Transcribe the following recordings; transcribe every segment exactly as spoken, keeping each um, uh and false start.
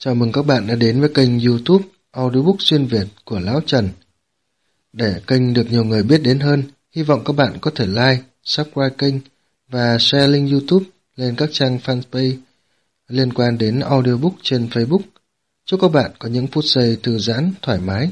Chào mừng các bạn đã đến với kênh YouTube Audiobook xuyên Việt của Lão Trần. Để kênh được nhiều người biết đến hơn, hy vọng các bạn có thể like, subscribe kênh và share link YouTube lên các trang fanpage liên quan đến audiobook trên Facebook. Chúc các bạn có những phút giây thư giãn, thoải mái.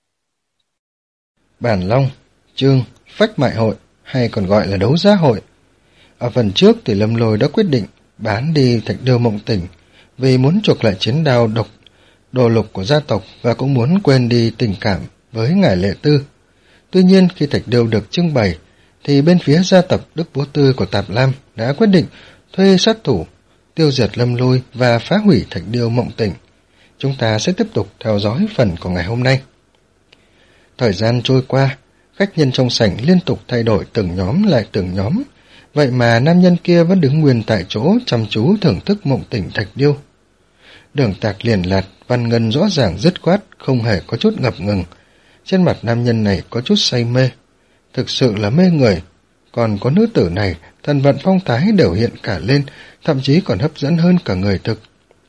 Bản Long, chương Phách Mại Hội hay còn gọi là đấu giá hội. Ở phần trước thì Lâm Lôi đã quyết định bán đi Thạch Điêu Mộng Tỉnh vì muốn chuộc lại chiến đao độc đồ lục của gia tộc và cũng muốn quên đi tình cảm với ngài Lệ Tư. Tuy nhiên khi Thạch Điêu được trưng bày thì bên phía gia tộc Đức Bố Tư của Tạp Lam đã quyết định thuê sát thủ tiêu diệt Lâm Lôi và phá hủy Thạch Điêu Mộng Tỉnh. Chúng ta sẽ tiếp tục theo dõi phần của ngày hôm nay. Thời gian trôi qua, khách nhân trong sảnh liên tục thay đổi từng nhóm lại từng nhóm. Vậy mà nam nhân kia vẫn đứng nguyên tại chỗ chăm chú thưởng thức Mộng Tỉnh Thạch Điêu. Đường tạc liền lạt, văn ngân rõ ràng dứt khoát, không hề có chút ngập ngừng. Trên mặt nam nhân này có chút say mê, thực sự là mê người. Còn có nữ tử này, thần vận phong thái đều hiện cả lên, thậm chí còn hấp dẫn hơn cả người thực.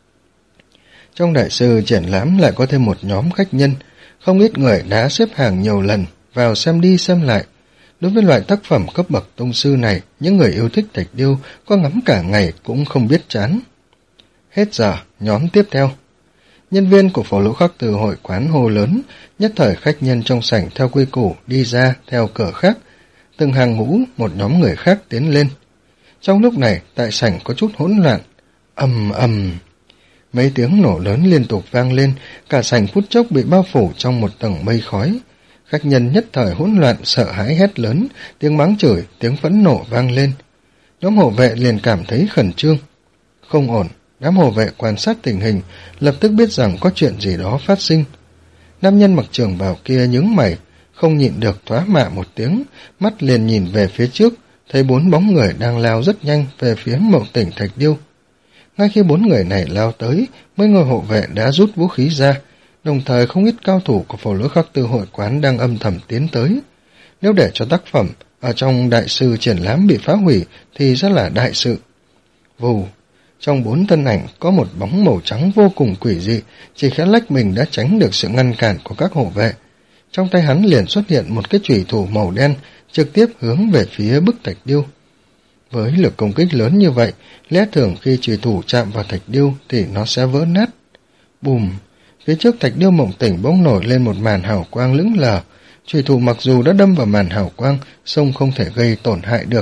Trong đại sư triển lãm lại có thêm một nhóm khách nhân, không ít người đã xếp hàng nhiều lần, vào xem đi xem lại. Đối với loại tác phẩm cấp bậc tông sư này, những người yêu thích Thạch Điêu có ngắm cả ngày cũng không biết chán. Hết giờ, nhóm tiếp theo. Nhân viên của Phổ Lỗ Khắc Từ hội quán hô lớn, nhất thời khách nhân trong sảnh theo quy củ đi ra theo cửa khác, từng hàng ngũ một nhóm người khác tiến lên. Trong lúc này, tại sảnh có chút hỗn loạn, ầm ầm. Mấy tiếng nổ lớn liên tục vang lên, cả sảnh phút chốc bị bao phủ trong một tầng mây khói. Khách nhân nhất thời hỗn loạn, sợ hãi hét lớn, tiếng mắng chửi, tiếng phẫn nộ vang lên. Nhóm hộ vệ liền cảm thấy khẩn trương. Không ổn, đám hộ vệ quan sát tình hình, lập tức biết rằng có chuyện gì đó phát sinh. Nam nhân mặc trường bào kia nhướng mày, không nhịn được thoá mạ một tiếng, mắt liền nhìn về phía trước, thấy bốn bóng người đang lao rất nhanh về phía Mộng Tỉnh Thạch Điêu. Ngay khi bốn người này lao tới, mấy người hộ vệ đã rút vũ khí ra, đồng thời không ít cao thủ của Phổ Lỗ Khắc Tư hội quán đang âm thầm tiến tới. Nếu để cho tác phẩm ở trong đại sư triển lãm bị phá hủy thì rất là đại sự. Vù, trong bốn thân ảnh có một bóng màu trắng vô cùng quỷ dị, chỉ khẽ lách mình đã tránh được sự ngăn cản của các hộ vệ. Trong tay hắn liền xuất hiện một cái chùy thủ màu đen, trực tiếp hướng về phía bức Thạch Điêu. Với lực công kích lớn như vậy, lẽ thường khi chùy thủ chạm vào Thạch Điêu thì nó sẽ vỡ nát. Bùm! Phía trước Thạch Điêu Mộng Tỉnh bỗng nổi lên một màn hào quang lững lờ. Chùy thủ mặc dù đã đâm vào màn hào quang, song không thể gây tổn hại được.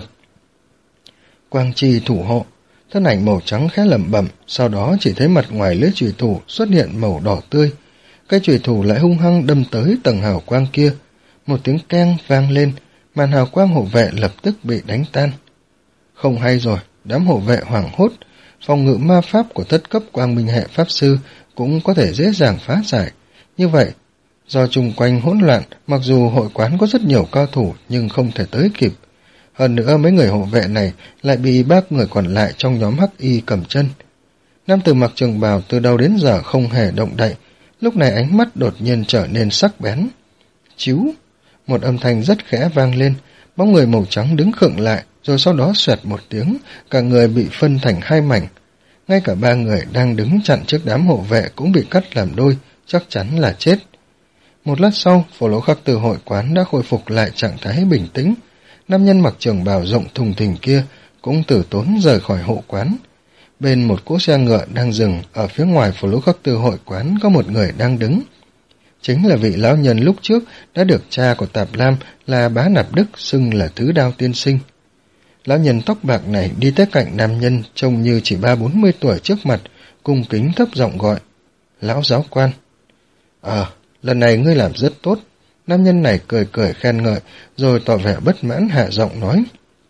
Quang chi thủ hộ, thân ảnh màu trắng khẽ lẩm bẩm, sau đó chỉ thấy mặt ngoài lưỡi chùy thủ xuất hiện màu đỏ tươi. Cái chùy thủ lại hung hăng đâm tới tầng hào quang kia. Một tiếng keng vang lên, màn hào quang hộ vệ lập tức bị đánh tan. Không hay rồi, đám hộ vệ hoảng hốt, phòng ngự ma pháp của thất cấp quang minh hệ pháp sư cũng có thể dễ dàng phá giải. Như vậy, do chung quanh hỗn loạn, mặc dù hội quán có rất nhiều cao thủ nhưng không thể tới kịp. Hơn nữa mấy người hộ vệ này lại bị ba người còn lại trong nhóm hắc y cầm chân. Nam tử mặc trường bào từ đầu đến giờ không hề động đậy, lúc này ánh mắt đột nhiên trở nên sắc bén. Chíu! Một âm thanh rất khẽ vang lên, bóng người màu trắng đứng khựng lại, rồi sau đó xoẹt một tiếng, cả người bị phân thành hai mảnh. Ngay cả ba người đang đứng chặn trước đám hộ vệ cũng bị cắt làm đôi, chắc chắn là chết. Một lát sau, Phổ Lỗ Khắc Từ hội quán đã khôi phục lại trạng thái bình tĩnh. Nam nhân mặc trường bào rộng thùng thình kia cũng tử tốn rời khỏi hộ quán. Bên một cỗ xe ngựa đang dừng, ở phía ngoài Phổ Lỗ Khắc Từ hội quán có một người đang đứng. Chính là vị lão nhân lúc trước đã được cha của Tạp Lam là Bá Nạp Đức xưng là Thứ Đao Tiên Sinh. Lão nhân tóc bạc này đi tới cạnh nam nhân trông như chỉ ba bốn mươi tuổi trước mặt, cung kính thấp giọng gọi. Lão giáo quan. Ờ, lần này ngươi làm rất tốt. Nam nhân này cười cười khen ngợi, rồi tỏ vẻ bất mãn hạ giọng nói.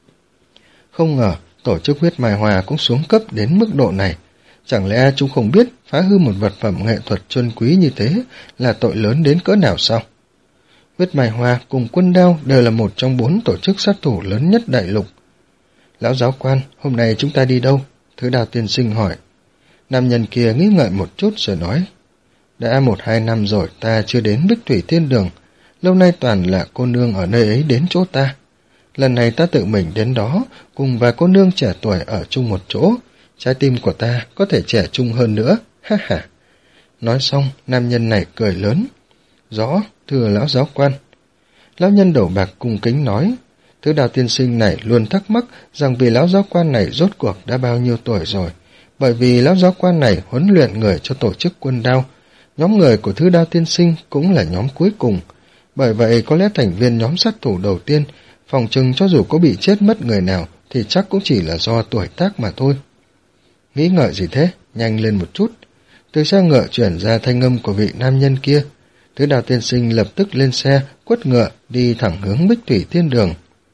Không ngờ, tổ chức huyết mai hòa cũng xuống cấp đến mức độ này. Chẳng lẽ chúng không biết phá hư một vật phẩm nghệ thuật chân quý như thế là tội lớn đến cỡ nào sao? Huyết mai hòa cùng Quân Đao đều là một trong bốn tổ chức sát thủ lớn nhất đại lục. Lão giáo quan, hôm nay chúng ta đi đâu? Thứ Đao tiên sinh hỏi. Nam nhân kia nghĩ ngợi một chút rồi nói. Đã một hai năm rồi ta chưa đến Bích Thủy Thiên Đường. Lâu nay toàn là cô nương ở nơi ấy đến chỗ ta. Lần này ta tự mình đến đó, cùng vài cô nương trẻ tuổi ở chung một chỗ. Trái tim của ta có thể trẻ trung hơn nữa. Ha ha. Nói xong, nam nhân này cười lớn. Rõ, thưa lão giáo quan. Lão nhân đầu bạc cung kính nói. Thứ Đao tiên sinh này luôn thắc mắc rằng vì lão giáo quan này rốt cuộc đã bao nhiêu tuổi rồi. Bởi vì lão giáo quan này huấn luyện người cho tổ chức quân đao. Nhóm người của Thứ Đao tiên sinh cũng là nhóm cuối cùng. Bởi vậy có lẽ thành viên nhóm sát thủ đầu tiên, phòng chừng cho dù có bị chết mất người nào thì chắc cũng chỉ là do tuổi tác mà thôi. Nghĩ ngợi gì thế? Nhanh lên một chút. Từ xe ngựa chuyển ra thanh âm của vị nam nhân kia. Thứ Đao tiên sinh lập tức lên xe, quất ngựa, đi thẳng hướng Bích Thủy Thiên Đường.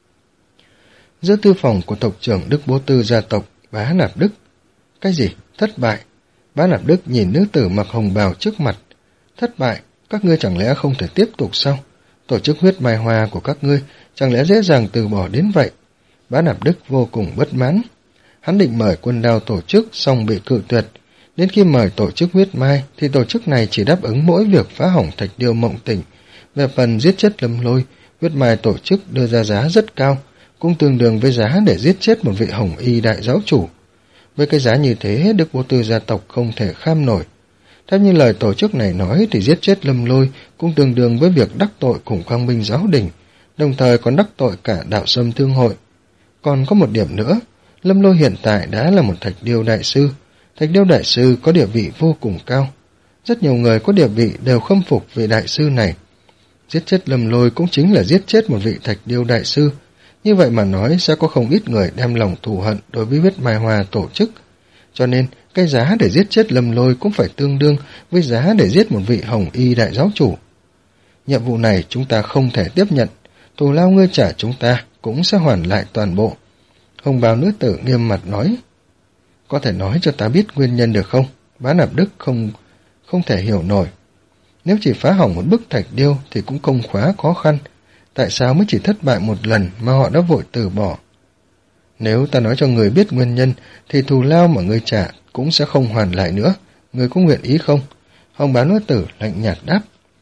Giữa tư phòng của tộc trưởng Đức Bố Tư gia tộc, Bá Nạp Đức. Cái gì? Thất bại? Bá Nạp Đức nhìn nữ tử mặc hồng bào trước mặt. Thất bại? Các ngươi chẳng lẽ không thể tiếp tục sao? Tổ chức huyết mai hoa của các ngươi chẳng lẽ dễ dàng từ bỏ đến vậy? Bá Nạp Đức vô cùng bất mãn. Hắn định mời quân đao tổ chức xong bị cự tuyệt. Đến khi mời tổ chức huyết mai thì tổ chức này chỉ đáp ứng mỗi việc phá hỏng thạch điêu Mộng Tỉnh. Về phần giết chết Lâm Lôi, huyết mai tổ chức đưa ra giá rất cao, cũng tương đương với giá để giết chết một vị hồng y đại giáo chủ. Với cái giá như thế, Đức Bố Tư gia tộc không thể kham nổi. Theo như lời tổ chức này nói thì giết chết Lâm Lôi cũng tương đương với việc đắc tội cùng Quang Minh giáo đình, đồng thời còn đắc tội cả Đạo Sâm Thương hội. Còn có một điểm nữa, Lâm Lôi hiện tại đã là một thạch điêu đại sư. Thạch điêu đại sư có địa vị vô cùng cao. Rất nhiều người có địa vị đều khâm phục vị đại sư này. Giết chết Lâm Lôi cũng chính là giết chết một vị thạch điêu đại sư. Như vậy mà nói sẽ có không ít người đem lòng thù hận đối với huyết mai hoa tổ chức. Cho nên, cái giá để giết chết Lâm Lôi cũng phải tương đương với giá để giết một vị hồng y đại giáo chủ. Nhiệm vụ này chúng ta không thể tiếp nhận. Thù lao ngươi trả chúng ta cũng sẽ hoàn lại toàn bộ. Hồng bào nữ tử nghiêm mặt nói. Có thể nói cho ta biết nguyên nhân được không? Bá Nạp Đức không không thể hiểu nổi. Nếu chỉ phá hỏng một bức thạch điêu thì cũng không quá khó khăn. Tại sao mới chỉ thất bại một lần mà họ đã vội từ bỏ? Nếu ta nói cho người biết nguyên nhân thì thù lao mà ngươi trả cũng sẽ không hoàn lại nữa. Người có nguyện ý không? Hồng bá nữ tử lạnh nhạt đáp.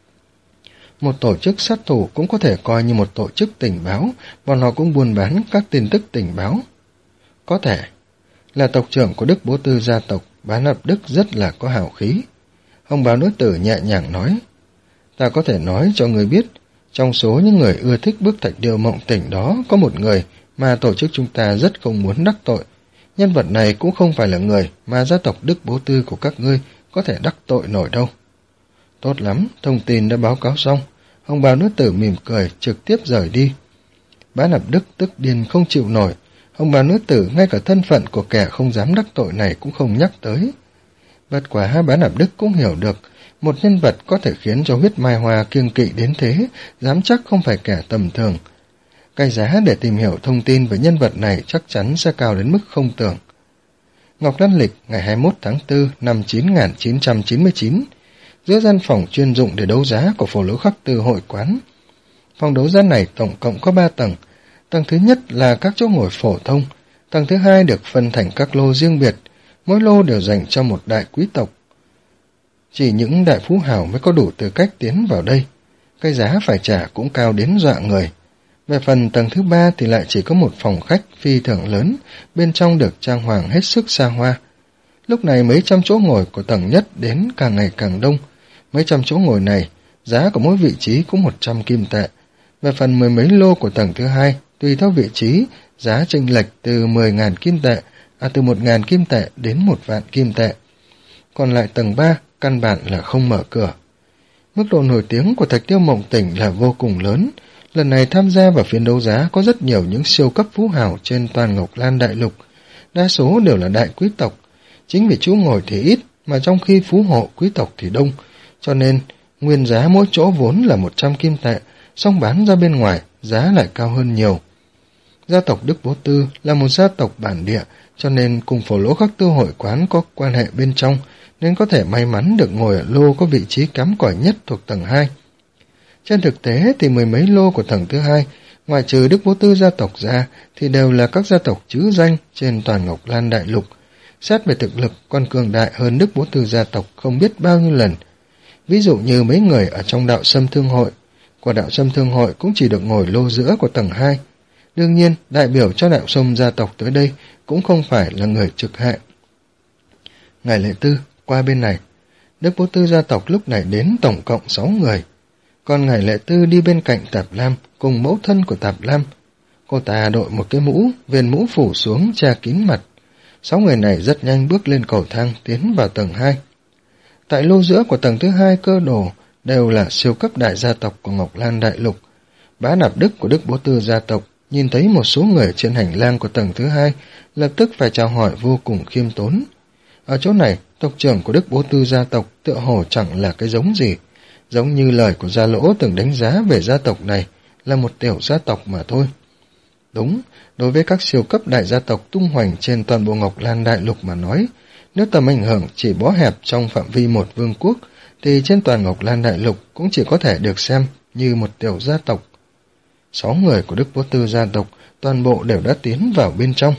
Một tổ chức sát thủ cũng có thể coi như một tổ chức tình báo, bọn họ cũng buôn bán các tin tức tình báo. Có thể. Là tộc trưởng của Đức Bố Tư gia tộc, Bá Nạp Đức rất là có hào khí. Hồng bào nữ tử nhẹ nhàng nói. Ta có thể nói cho người biết, trong số những người ưa thích bức thạch điêu Mộng Tỉnh đó có một người mà tổ chức chúng ta rất không muốn đắc tội. Nhân vật này cũng không phải là người mà gia tộc Đức Bố Tư của các ngươi có thể đắc tội nổi đâu. Tốt lắm, thông tin đã báo cáo xong. Hồng bào nữ tử mỉm cười trực tiếp rời đi. Bá Nạp Đức tức điên không chịu nổi. Hồng bào nữ tử ngay cả thân phận của kẻ không dám đắc tội này cũng không nhắc tới. Bất quả Bá Nạp Đức cũng hiểu được, một nhân vật có thể khiến cho huyết mai hoa kiêng kỵ đến thế, dám chắc không phải kẻ tầm thường. Cái giá để tìm hiểu thông tin về nhân vật này chắc chắn sẽ cao đến mức không tưởng. Ngọc Lan Lịch ngày hai mươi mốt tháng tư năm chín nghìn chín trăm chín mươi chín, giữa gian phòng chuyên dụng để đấu giá của Phổ Lỗ Khắc Tư hội quán. Phòng đấu giá này tổng cộng có ba tầng. Tầng thứ nhất là các chỗ ngồi phổ thông, tầng thứ hai được phân thành các lô riêng biệt, mỗi lô đều dành cho một đại quý tộc. Chỉ những đại phú hào mới có đủ tư cách tiến vào đây. Cái giá phải trả cũng cao đến dọa người. Về phần tầng thứ ba thì lại chỉ có một phòng khách phi thường lớn, bên trong được trang hoàng hết sức xa hoa. Lúc này mấy trăm chỗ ngồi của tầng nhất đến càng ngày càng đông. Mấy trăm chỗ ngồi này, giá của mỗi vị trí cũng một trăm kim tệ. Về phần mười mấy lô của tầng thứ hai, tùy theo vị trí, giá chênh lệch từ mười nghìn kim tệ, à từ một nghìn kim tệ đến một vạn kim tệ. Còn lại tầng ba, căn bản là không mở cửa. Mức độ nổi tiếng của Thạch Điêu Mộng Tỉnh là vô cùng lớn. Lần này tham gia vào phiên đấu giá có rất nhiều những siêu cấp phú hào trên toàn Ngọc Lan Đại Lục. Đa số đều là đại quý tộc. Chính vì chỗ ngồi thì ít, mà trong khi phú hộ quý tộc thì đông. Cho nên, nguyên giá mỗi chỗ vốn là một trăm kim tệ, song bán ra bên ngoài, giá lại cao hơn nhiều. Gia tộc Đức Bố Tư là một gia tộc bản địa, cho nên cùng Phổ Lỗ Khắc Tư hội quán có quan hệ bên trong, nên có thể may mắn được ngồi ở lô có vị trí kém cỏi nhất thuộc tầng hai. Trên thực tế thì mười mấy lô của tầng thứ hai, ngoài trừ Đức Bố Tư gia tộc ra, thì đều là các gia tộc chữ danh trên toàn Ngọc Lan Đại Lục. Xét về thực lực, còn cường đại hơn Đức Bố Tư gia tộc không biết bao nhiêu lần. Ví dụ như mấy người ở trong Đạo Sâm Thương hội, của Đạo Sâm Thương hội cũng chỉ được ngồi lô giữa của tầng hai. Đương nhiên, đại biểu cho Đạo Sâm gia tộc tới đây cũng không phải là người trực hệ. Ngài Lệ Tư, qua bên này. Đức Vô Tư gia tộc lúc này đến tổng cộng sáu người. Còn Ngải Lệ Tư đi bên cạnh Tạp Lam cùng mẫu thân của Tạp Lam. Cô ta đội một cái mũ, viền mũ phủ xuống che kín mặt. Sáu người này rất nhanh bước lên cầu thang tiến vào tầng hai. Tại lô giữa của tầng thứ hai cơ đồ đều là siêu cấp đại gia tộc của Ngọc Lan Đại Lục. Bá Nạp Đức của Đức Bố Tư gia tộc nhìn thấy một số người trên hành lang của tầng thứ hai, lập tức phải chào hỏi vô cùng khiêm tốn. Ở chỗ này, tộc trưởng của Đức Bố Tư gia tộc tựa hồ chẳng là cái giống gì, giống như lời của Gia Lỗ từng đánh giá về gia tộc này là một tiểu gia tộc mà thôi. Đúng, đối với các siêu cấp đại gia tộc tung hoành trên toàn bộ Ngọc Lan Đại Lục mà nói, nếu tầm ảnh hưởng chỉ bó hẹp trong phạm vi một vương quốc, thì trên toàn Ngọc Lan Đại Lục cũng chỉ có thể được xem như một tiểu gia tộc. Sáu người của Đức Bố Tư gia tộc toàn bộ đều đã tiến vào bên trong.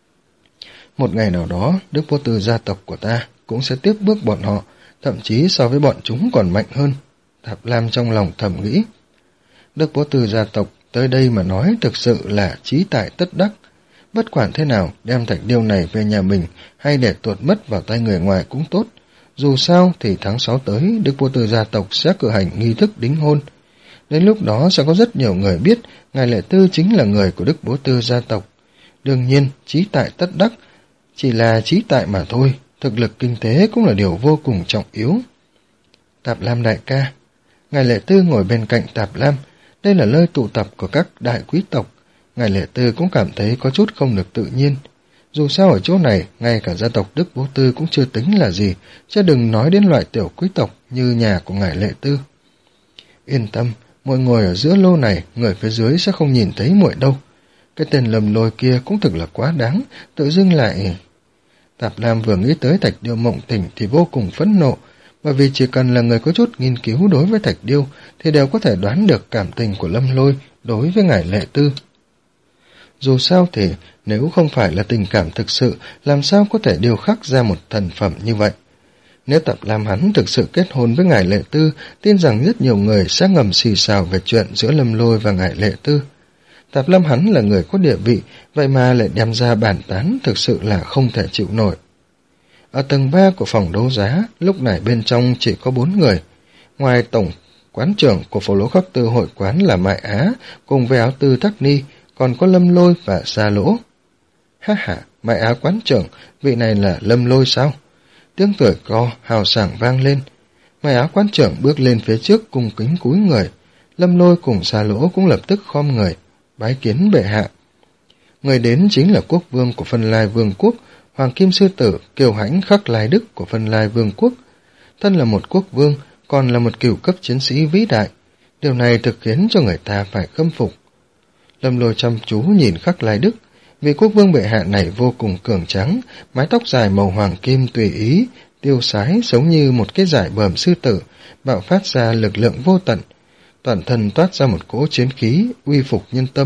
Một ngày nào đó, Đức Bố Tư gia tộc của ta cũng sẽ tiếp bước bọn họ, thậm chí so với bọn chúng còn mạnh hơn. Tạp Lam trong lòng thầm nghĩ. Đức Bố Tư gia tộc tới đây mà nói thực sự là trí tại tất đắc. Bất quản thế nào, đem thạch điêu này về nhà mình hay để tuột mất vào tay người ngoài cũng tốt. Dù sao thì tháng sáu tới, Đức Bố Tư gia tộc sẽ cử hành nghi thức đính hôn. Đến lúc đó sẽ có rất nhiều người biết Ngải Lệ Tư chính là người của Đức Bố Tư gia tộc. Đương nhiên, trí tại tất đắc chỉ là trí tại mà thôi, thực lực kinh tế cũng là điều vô cùng trọng yếu. Tạp Lam đại ca. Ngải Lệ Tư ngồi bên cạnh Tạp Lam, đây là nơi tụ tập của các đại quý tộc. Ngải Lệ Tư cũng cảm thấy có chút không được tự nhiên. Dù sao ở chỗ này, ngay cả gia tộc Đức Bố Tư cũng chưa tính là gì, chứ đừng nói đến loại tiểu quý tộc như nhà của Ngải Lệ Tư. Yên tâm, muội ngồi ở giữa lô này, người phía dưới sẽ không nhìn thấy muội đâu. Cái tên Lâm Lôi kia cũng thực là quá đáng, tự dưng lại... Tạp Lam vừa nghĩ tới thạch điêu mộng tỉnh thì vô cùng phẫn nộ, bởi vì chỉ cần là người có chút nghiên cứu đối với thạch điêu thì đều có thể đoán được cảm tình của Lâm Lôi đối với Ngải Lệ Tư. Dù sao thì nếu không phải là tình cảm thực sự, làm sao có thể điêu khắc ra một thần phẩm như vậy. Nếu Tạp Lam hắn thực sự kết hôn với Ngải Lệ Tư, tin rằng rất nhiều người sẽ ngầm xì xào về chuyện giữa Lâm Lôi và Ngải Lệ Tư. Tạp Lam hắn là người có địa vị, vậy mà lại đem ra bàn tán thực sự là không thể chịu nổi. Ở tầng ba của phòng đấu giá, lúc này bên trong chỉ có bốn người. Ngoài tổng quán trưởng của Phổ Lỗ Khắc Tư hội quán là Mại Á, cùng với Áo Tư Tắc Ni, còn có Lâm Lôi và Gia Lỗ. Ha ha, Mại Á quán trưởng, vị này là Lâm Lôi sao? Tiếng cười co, hào sảng vang lên. Mại Á quán trưởng bước lên phía trước cung kính cúi người. Lâm Lôi cùng Gia Lỗ cũng lập tức khom người, bái kiến bệ hạ. Người đến chính là quốc vương của Phân Lai Vương quốc, Hoàng Kim Sư Tử Kiều Hãnh Khắc Lai Đức của Phân Lai Vương quốc. Thân là một quốc vương, còn là một cửu cấp chiến sĩ vĩ đại. Điều này thực khiến cho người ta phải khâm phục. Lâm Lôi chăm chú nhìn Khắc Lai Đức, vị quốc vương bệ hạ này vô cùng cường tráng, mái tóc dài màu hoàng kim tùy ý, tiêu sái giống như một cái dải bờm sư tử, bạo phát ra lực lượng vô tận. Toàn thân toát ra một cỗ chiến khí, uy phục nhân tâm.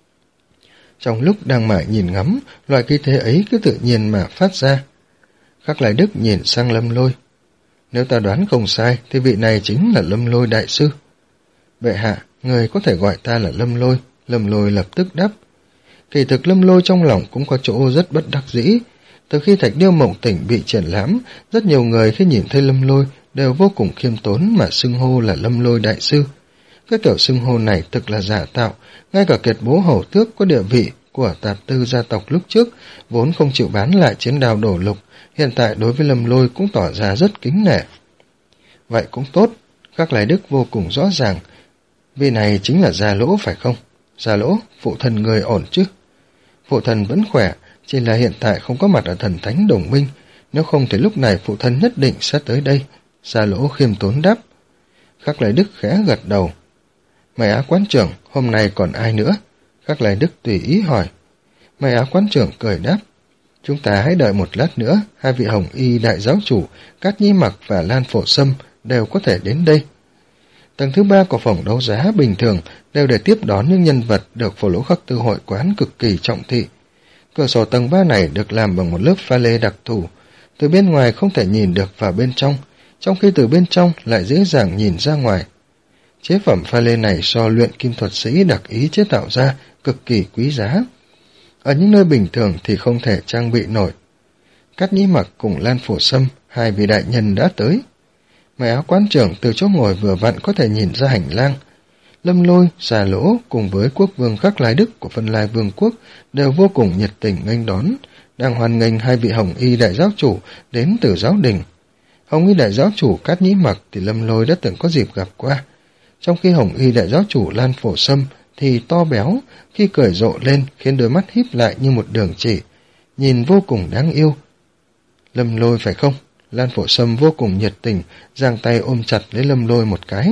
Trong lúc đang mải nhìn ngắm, loại khí thế ấy cứ tự nhiên mà phát ra. Khắc Lai Đức nhìn sang Lâm Lôi. Nếu ta đoán không sai, thì vị này chính là Lâm Lôi đại sư. Bệ hạ, người có thể gọi ta là Lâm Lôi. Lâm Lôi lập tức đáp. Kỳ thực Lâm Lôi trong lòng cũng có chỗ rất bất đắc dĩ. Từ khi thạch điêu mộng tỉnh bị triển lãm, rất nhiều người khi nhìn thấy Lâm Lôi đều vô cùng khiêm tốn mà xưng hô là Lâm Lôi đại sư. Cái kiểu xưng hô này thực là giả tạo, ngay cả Kiệt Bố Hầu Tước có địa vị của Tạp Tư gia tộc lúc trước, vốn không chịu bán lại chiến đao đổ lục, hiện tại đối với Lâm Lôi cũng tỏ ra rất kính nể. Vậy cũng tốt, Khắc Lai Đức vô cùng rõ ràng, vị này chính là Gia Lỗ phải không? Gia Lỗ, phụ thân người ổn chứ? Phụ thân vẫn khỏe, chỉ là hiện tại không có mặt ở thần thánh đồng minh, nếu không thì lúc này phụ thân nhất định sẽ tới đây. Gia Lỗ khiêm tốn đáp. Khắc Lai Đức khẽ gật đầu. Mày Á quán trưởng, hôm nay còn ai nữa? Khắc Lai Đức tùy ý hỏi. Mày Á quán trưởng cười đáp. Chúng ta hãy đợi một lát nữa, hai vị Hồng Y đại giáo chủ, Cát Nhi Mặc và Lan Phổ Sâm đều có thể đến đây. Tầng thứ ba của phòng đấu giá bình thường đều để tiếp đón những nhân vật được Phổ Lỗ Khắc Tư hội quán cực kỳ trọng thị. Cửa sổ tầng ba này được làm bằng một lớp pha lê đặc thù, từ bên ngoài không thể nhìn được vào bên trong, trong khi từ bên trong lại dễ dàng nhìn ra ngoài. Chế phẩm pha lê này do luyện kim thuật sĩ đặc ý chế tạo ra, cực kỳ quý giá. Ở những nơi bình thường thì không thể trang bị nổi. Cát Nhĩ Mặc cùng Lan Phổ Sâm, hai vị đại nhân đã tới. Mày áo quán trưởng từ chỗ ngồi vừa vặn có thể nhìn ra hành lang. Lâm Lôi, Xà Lỗ cùng với quốc vương Khắc Lai Đức của Phân Lai Vương quốc đều vô cùng nhiệt tình nghênh đón, đang hoan nghênh hai vị Hồng Y đại giáo chủ đến từ giáo đình. Hồng Y đại giáo chủ Cát Nhĩ Mặc thì Lâm Lôi đã từng có dịp gặp qua, trong khi Hồng Y đại giáo chủ Lan Phổ Sâm thì to béo, khi cười rộ lên khiến đôi mắt híp lại như một đường chỉ, nhìn vô cùng đáng yêu. Lâm Lôi phải không? Lan Phổ Sâm vô cùng nhiệt tình, giang tay ôm chặt lấy Lâm Lôi một cái.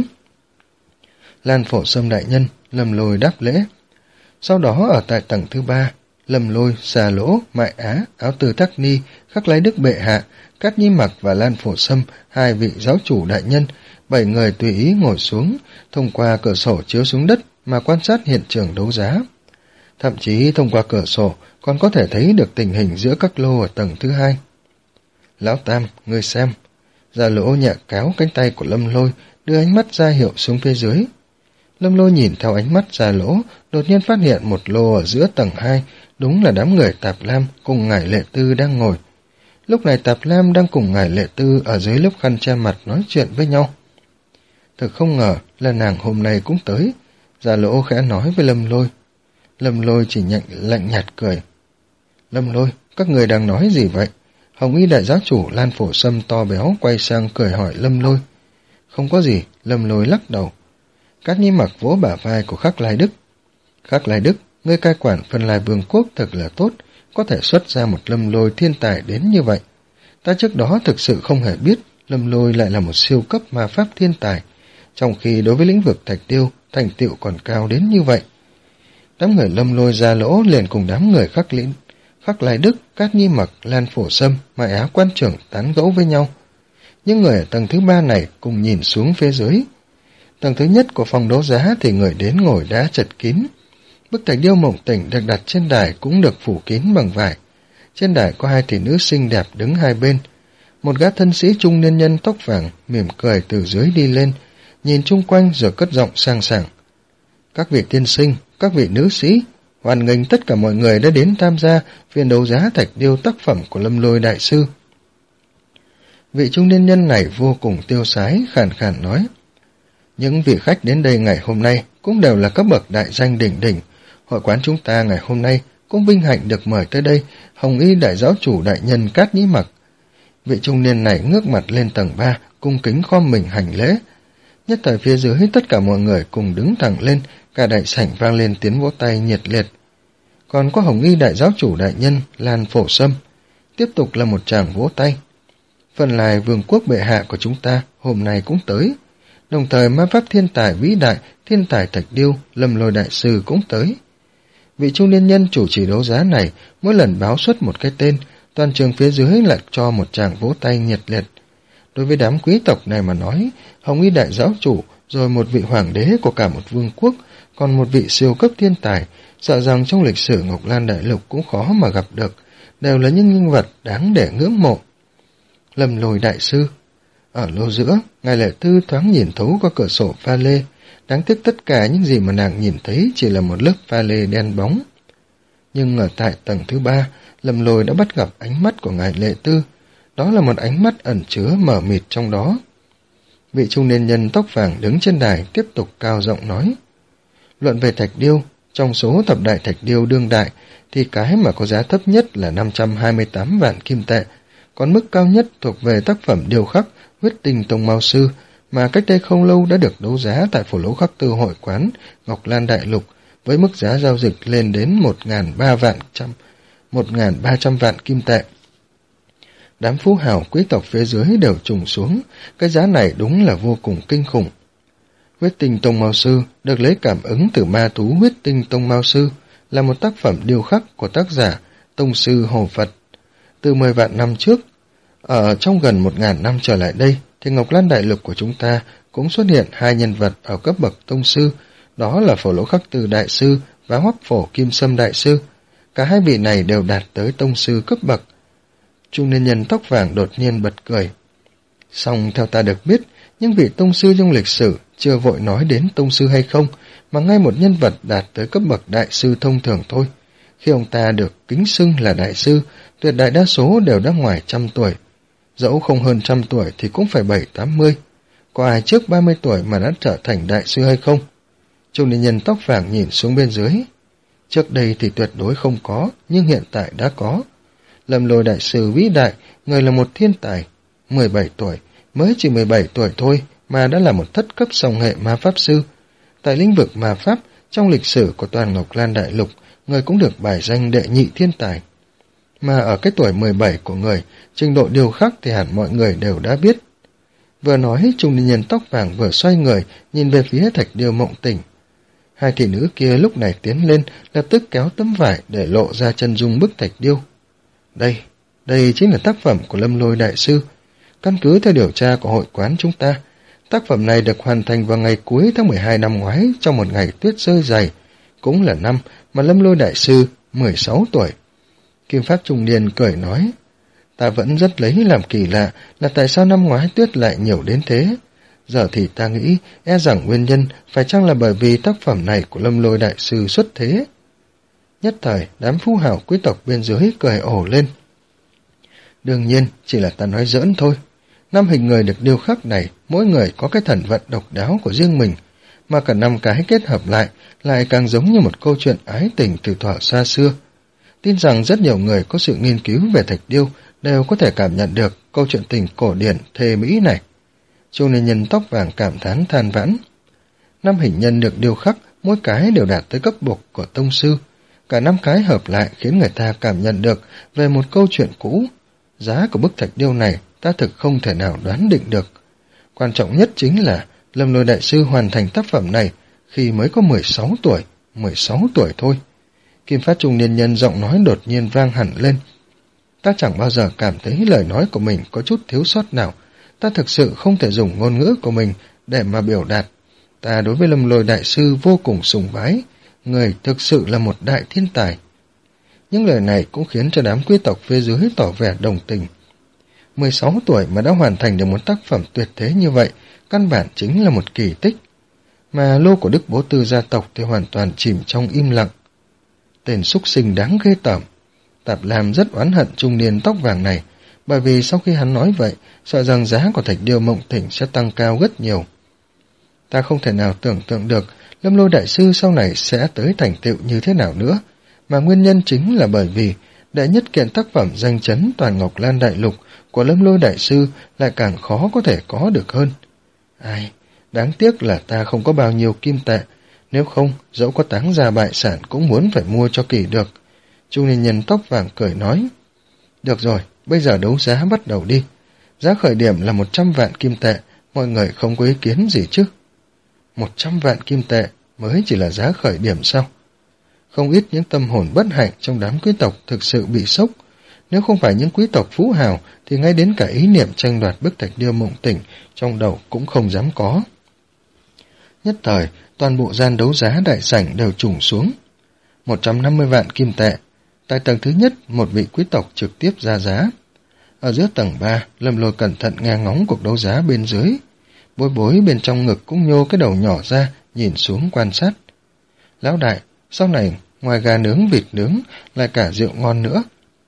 Lan Phổ Sâm đại nhân, Lâm Lôi đáp lễ. Sau đó ở tại tầng thứ ba, Lâm Lôi, Xà Lỗ, Mại Á, Áo Tư Thác Ni, Khắc Lai Đức bệ hạ, Cát Nhĩ Mặc và Lan Phổ Sâm, hai vị giáo chủ đại nhân, bảy người tùy ý ngồi xuống, thông qua cửa sổ chiếu xuống đất mà quan sát hiện trường đấu giá. Thậm chí thông qua cửa sổ còn có thể thấy được tình hình giữa các lô ở tầng thứ hai. Lão Tam, ngươi xem. Xà Lỗ nhẹ kéo cánh tay của Lâm Lôi, đưa ánh mắt ra hiệu xuống phía dưới. Lâm Lôi nhìn theo ánh mắt Xà Lỗ, đột nhiên phát hiện một lô ở giữa tầng hai, đúng là đám người Tạp Lam cùng Ngải Lệ Tư đang ngồi. Lúc này Tạp Lam đang cùng Ngải Lệ Tư ở dưới lớp khăn che mặt nói chuyện với nhau. Thực không ngờ là nàng hôm nay cũng tới, Xà Lỗ khẽ nói với Lâm Lôi. Lâm Lôi chỉ nhận lạnh nhạt cười. Lâm Lôi, các người đang nói gì vậy? Hồng Y đại giáo chủ Lan Phổ Sâm to béo quay sang cười hỏi Lâm Lôi. Không có gì, Lâm Lôi lắc đầu. Cát Nhĩ Mặc vỗ bả vai của Khắc Lai Đức. Khắc Lai Đức, ngươi cai quản Phân Lai Vương quốc thật là tốt, có thể xuất ra một Lâm Lôi thiên tài đến như vậy. Ta trước đó thực sự không hề biết Lâm Lôi lại là một siêu cấp ma pháp thiên tài, trong khi đối với lĩnh vực thạch điêu, thành tựu còn cao đến như vậy. Đám người Lâm Lôi Ra Lỗ liền cùng đám người Khắc Lĩnh, Khắc Lai Đức, Cát Nhĩ Mặc, Lan Phổ Sâm, Mại Á quan trưởng tán gẫu với nhau. Những người ở tầng thứ ba này cùng nhìn xuống phía dưới. Tầng thứ nhất của phòng đấu giá thì người đến ngồi đã chật kín. Bức thạch điêu mộng tỉnh được đặt trên đài cũng được phủ kín bằng vải. Trên đài có hai thị nữ xinh đẹp đứng hai bên. Một gã thân sĩ trung niên nhân tóc vàng mỉm cười từ dưới đi lên, nhìn chung quanh rồi cất giọng sang sảng. Các vị tiên sinh, các vị nữ sĩ, hoan nghênh tất cả mọi người đã đến tham gia phiên đấu giá thạch điêu tác phẩm của Lâm Lôi đại sư. Vị trung niên nhân này vô cùng tiêu sái, khàn khàn nói. Những vị khách đến đây ngày hôm nay cũng đều là các bậc đại danh đỉnh đỉnh. Hội quán chúng ta ngày hôm nay cũng vinh hạnh được mời tới đây Hồng Y đại giáo chủ đại nhân Cát Nhĩ Mặc. Vị trung niên này ngước mặt lên tầng ba, cung kính khom mình hành lễ. Nhất thời phía dưới tất cả mọi người cùng đứng thẳng lên, cả đại sảnh vang lên tiếng vỗ tay nhiệt liệt. Còn có Hồng Y đại giáo chủ đại nhân Lan Phổ Sâm, tiếp tục là một tràng vỗ tay. Phần Lai Vương quốc bệ hạ của chúng ta hôm nay cũng tới. Đồng thời ma pháp thiên tài vĩ đại, thiên tài thạch điêu, Lâm Lôi đại sư cũng tới. Vị trung niên nhân chủ trì đấu giá này mỗi lần báo xuất một cái tên, toàn trường phía dưới lại cho một tràng vỗ tay nhiệt liệt. Đối với đám quý tộc này mà nói, Hồng Y đại giáo chủ, rồi một vị hoàng đế của cả một vương quốc, còn một vị siêu cấp thiên tài, sợ rằng trong lịch sử Ngọc Lan đại lục cũng khó mà gặp được, đều là những nhân vật đáng để ngưỡng mộ. Lâm Lôi đại sư. Ở lô giữa, Ngài Lệ Tư thoáng nhìn thấu qua cửa sổ pha lê, đáng tiếc tất cả những gì mà nàng nhìn thấy chỉ là một lớp pha lê đen bóng. Nhưng ở tại tầng thứ ba, Lâm Lôi đã bắt gặp ánh mắt của Ngài Lệ Tư, đó là một ánh mắt ẩn chứa mờ mịt trong đó. Vị trung niên nhân tóc vàng đứng trên đài tiếp tục cao giọng nói. Luận về thạch điêu, trong số thập đại thạch điêu đương đại, thì cái mà có giá thấp nhất là năm trăm hai mươi tám vạn kim tệ, còn mức cao nhất thuộc về tác phẩm điêu khắc Huyết Tinh Tông Mao Sư, mà cách đây không lâu đã được đấu giá tại Phổ Lỗ Khắc Tư hội quán Ngọc Lan Đại Lục, với mức giá giao dịch lên đến một nghìn ba trăm vạn kim tệ. Đám phú hào quý tộc phía dưới đều trùng xuống, cái giá này đúng là vô cùng kinh khủng. Huyết Tinh Tông Mao Sư được lấy cảm ứng từ ma thú Huyết Tinh Tông Mao Sư, là một tác phẩm điêu khắc của tác giả Tông sư Hồ Phật. Từ mười vạn năm trước, ở trong gần một ngàn năm trở lại đây, thì Ngọc Lan Đại Lục của chúng ta cũng xuất hiện hai nhân vật ở cấp bậc tông sư, đó là Phổ Lỗ Khắc Tư Đại Sư và Hoắc Phổ Kim Sâm Đại Sư. Cả hai vị này đều đạt tới tông sư cấp bậc. Trung niên nhân tóc vàng đột nhiên bật cười. Song theo ta được biết, những vị tông sư trong lịch sử chưa vội nói đến tông sư hay không, mà ngay một nhân vật đạt tới cấp bậc đại sư thông thường thôi. Khi ông ta được kính xưng là đại sư, tuyệt đại đa số đều đã ngoài trăm tuổi. Dẫu không hơn trăm tuổi thì cũng phải bảy tám mươi. có ai trước ba mươi tuổi mà đã trở thành đại sư hay không? Trung niên nhân tóc vàng nhìn xuống bên dưới. Trước đây thì tuyệt đối không có, nhưng hiện tại đã có. Lâm Lôi đại sư vĩ đại, người là một thiên tài. mười bảy tuổi, mới chỉ mười bảy tuổi thôi mà đã là một thất cấp song hệ ma pháp sư. Tại lĩnh vực ma pháp, trong lịch sử của toàn Ngọc Lan Đại Lục, người cũng được bài danh đệ nhị thiên tài. Mà ở cái tuổi mười bảy của người, trình độ điều khắc thì hẳn mọi người đều đã biết. Vừa nói, trung niên nhân tóc vàng vừa xoay người, nhìn về phía Thạch Điêu Mộng Tỉnh. Hai thị nữ kia lúc này tiến lên, lập tức kéo tấm vải để lộ ra chân dung bức Thạch Điêu. Đây, đây chính là tác phẩm của Lâm Lôi đại sư. Căn cứ theo điều tra của hội quán chúng ta, tác phẩm này được hoàn thành vào ngày cuối tháng mười hai năm ngoái trong một ngày tuyết rơi dày, cũng là năm mà Lâm Lôi đại sư mười sáu tuổi. Kim Phát trung niên cười nói, ta vẫn rất lấy làm kỳ lạ là tại sao năm ngoái tuyết lại nhiều đến thế. Giờ thì ta nghĩ e rằng nguyên nhân phải chăng là bởi vì tác phẩm này của Lâm Lôi đại sư xuất thế. Nhất thời đám phú hào quý tộc bên dưới cười ồ lên. Đương nhiên chỉ là ta nói giỡn thôi. Năm hình người được điêu khắc này, mỗi người có cái thần vận độc đáo của riêng mình, mà cả năm cái kết hợp lại lại càng giống như một câu chuyện ái tình từ thuở xa xưa. Tin rằng rất nhiều người có sự nghiên cứu về Thạch Điêu đều có thể cảm nhận được câu chuyện tình cổ điển thề mỹ này. Trung niên nhân tóc vàng cảm thán than vãn. Năm hình nhân được điêu khắc, mỗi cái đều đạt tới cấp bậc của tông sư. Cả năm cái hợp lại khiến người ta cảm nhận được về một câu chuyện cũ. Giá của bức Thạch Điêu này ta thực không thể nào đoán định được. Quan trọng nhất chính là Lâm Lôi đại sư hoàn thành tác phẩm này khi mới có mười sáu tuổi, mười sáu tuổi thôi. Kim Phát trung niên nhân giọng nói đột nhiên vang hẳn lên. Ta chẳng bao giờ cảm thấy lời nói của mình có chút thiếu sót nào. Ta thực sự không thể dùng ngôn ngữ của mình để mà biểu đạt. Ta đối với Lâm Lôi đại sư vô cùng sùng bái. Người thực sự là một đại thiên tài. Những lời này cũng khiến cho đám quý tộc phía dưới tỏ vẻ đồng tình. mười sáu tuổi mà đã hoàn thành được một tác phẩm tuyệt thế như vậy, căn bản chính là một kỳ tích. Mà lô của Đức Bố Tư gia tộc thì hoàn toàn chìm trong im lặng. Tên súc sinh đáng ghê tởm. Tạp Lam rất oán hận trung niên tóc vàng này, bởi vì sau khi hắn nói vậy, sợ rằng giá của Thạch Điêu Mộng Tỉnh sẽ tăng cao rất nhiều. Ta không thể nào tưởng tượng được Lâm Lôi đại sư sau này sẽ tới thành tựu như thế nào nữa, mà nguyên nhân chính là bởi vì đệ nhất kiện tác phẩm danh chấn toàn Ngọc Lan Đại Lục của Lâm Lôi đại sư lại càng khó có thể có được hơn. Ai, đáng tiếc là ta không có bao nhiêu kim tệ, nếu không, dẫu có táng gia bại sản cũng muốn phải mua cho kỳ được. Trung niên nhân tóc vàng cười nói, được rồi, bây giờ đấu giá bắt đầu đi. Giá khởi điểm là một trăm vạn kim tệ, mọi người không có ý kiến gì chứ? Một trăm vạn kim tệ mới chỉ là giá khởi điểm sao? Không ít những tâm hồn bất hạnh trong đám quý tộc thực sự bị sốc. Nếu không phải những quý tộc phú hào thì ngay đến cả ý niệm tranh đoạt bức Thạch Điêu Mộng Tỉnh trong đầu cũng không dám có. Nhất thời, toàn bộ gian đấu giá đại sảnh đều trùng xuống. một trăm năm mươi vạn kim tệ. Tại tầng thứ nhất, một vị quý tộc trực tiếp ra giá. Ở giữa tầng ba, Lâm Lôi cẩn thận nghe ngóng cuộc đấu giá bên dưới. Bối bối bên trong ngực cũng nhô cái đầu nhỏ ra, nhìn xuống quan sát. Lão đại, sau này, ngoài gà nướng, vịt nướng, lại cả rượu ngon nữa.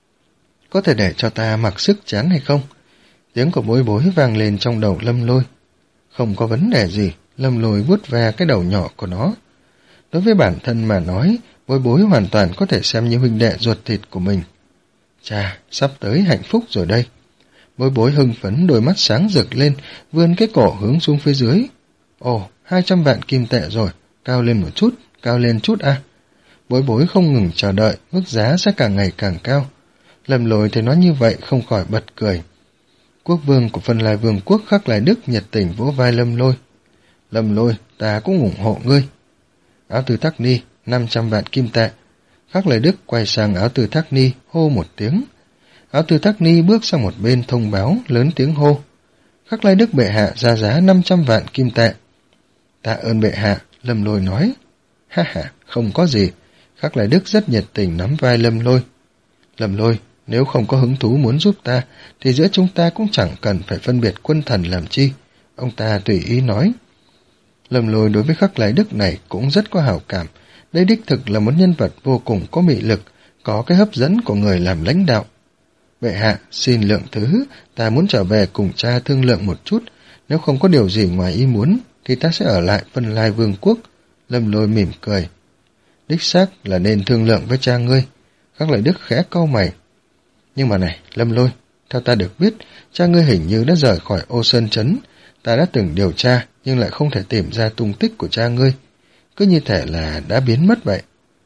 Có thể để cho ta mặc sức chán hay không? Tiếng của bối bối vang lên trong đầu Lâm Lôi. Không có vấn đề gì, Lâm Lôi vuốt ve cái đầu nhỏ của nó. Đối với bản thân mà nói, bối bối hoàn toàn có thể xem như huynh đệ ruột thịt của mình. Chà, sắp tới hạnh phúc rồi đây. Bối bối hưng phấn, đôi mắt sáng rực lên, vươn cái cổ hướng xuống phía dưới. Ồ, hai trăm vạn kim tệ rồi, cao lên một chút, cao lên chút à. Bối bối không ngừng chờ đợi, mức giá sẽ càng ngày càng cao. Lâm Lôi thấy nó như vậy không khỏi bật cười. Quốc vương của Phân Lai Vương quốc Khắc Lai Đức nhiệt tình vỗ vai Lâm Lôi. Lâm Lôi, ta cũng ủng hộ ngươi. Áo Tư Thác Ni, năm trăm vạn kim tệ. Khắc Lai Đức quay sang Áo Tư Thác Ni, hô một tiếng. Áo Tư Thác Ni bước sang một bên thông báo, lớn tiếng hô. Khắc Lai Đức bệ hạ ra giá năm trăm vạn kim tệ. Tạ ơn bệ hạ, Lâm Lôi nói. Ha ha, không có gì. Khắc Lai Đức rất nhiệt tình nắm vai Lâm Lôi. Lâm Lôi, nếu không có hứng thú muốn giúp ta, thì giữa chúng ta cũng chẳng cần phải phân biệt quân thần làm chi. Ông ta tùy ý nói. Lâm Lôi đối với Khắc Lai Đức này cũng rất có hảo cảm. Đây đích thực là một nhân vật vô cùng có mị lực, có cái hấp dẫn của người làm lãnh đạo. Bệ hạ, xin lượng thứ, ta muốn trở về cùng cha thương lượng một chút, Nếu không có điều gì ngoài ý muốn, thì ta sẽ ở lại Vân Lai Vương quốc. Lâm Lôi mỉm cười. Đích xác là nên thương lượng với cha ngươi. Khắc Lại Đức khẽ cau mày. Nhưng mà này, Lâm Lôi, theo ta được biết, cha ngươi hình như đã rời khỏi Ô Sơn Trấn. Ta đã từng điều tra, nhưng lại không thể tìm ra tung tích của cha ngươi. Cứ như thể là đã biến mất vậy.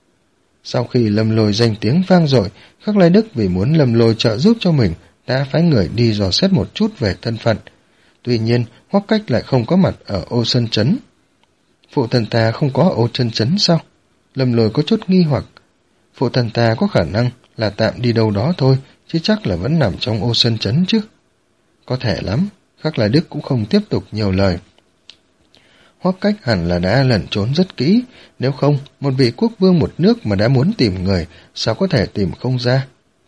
Sau khi Lâm Lôi danh tiếng vang dội, Khắc Lai Đức vì muốn Lâm Lôi trợ giúp cho mình, đã phái người đi dò xét một chút về thân phận. Tuy nhiên, Hoắc Cách lại không có mặt ở Ô Sơn Trấn. Phụ thân ta không có ở Ô Sơn Trấn sao? Lâm Lôi có chút nghi hoặc. Phụ thân ta có khả năng là tạm đi đâu đó thôi, chứ chắc là vẫn nằm trong Ô Sơn Trấn chứ. Có thể lắm, Khắc Lai Đức cũng không tiếp tục nhiều lời. Hoắc Cách hẳn là đã lẩn trốn rất kỹ, nếu không, một vị quốc vương một nước mà đã muốn tìm người, sao có thể tìm không ra?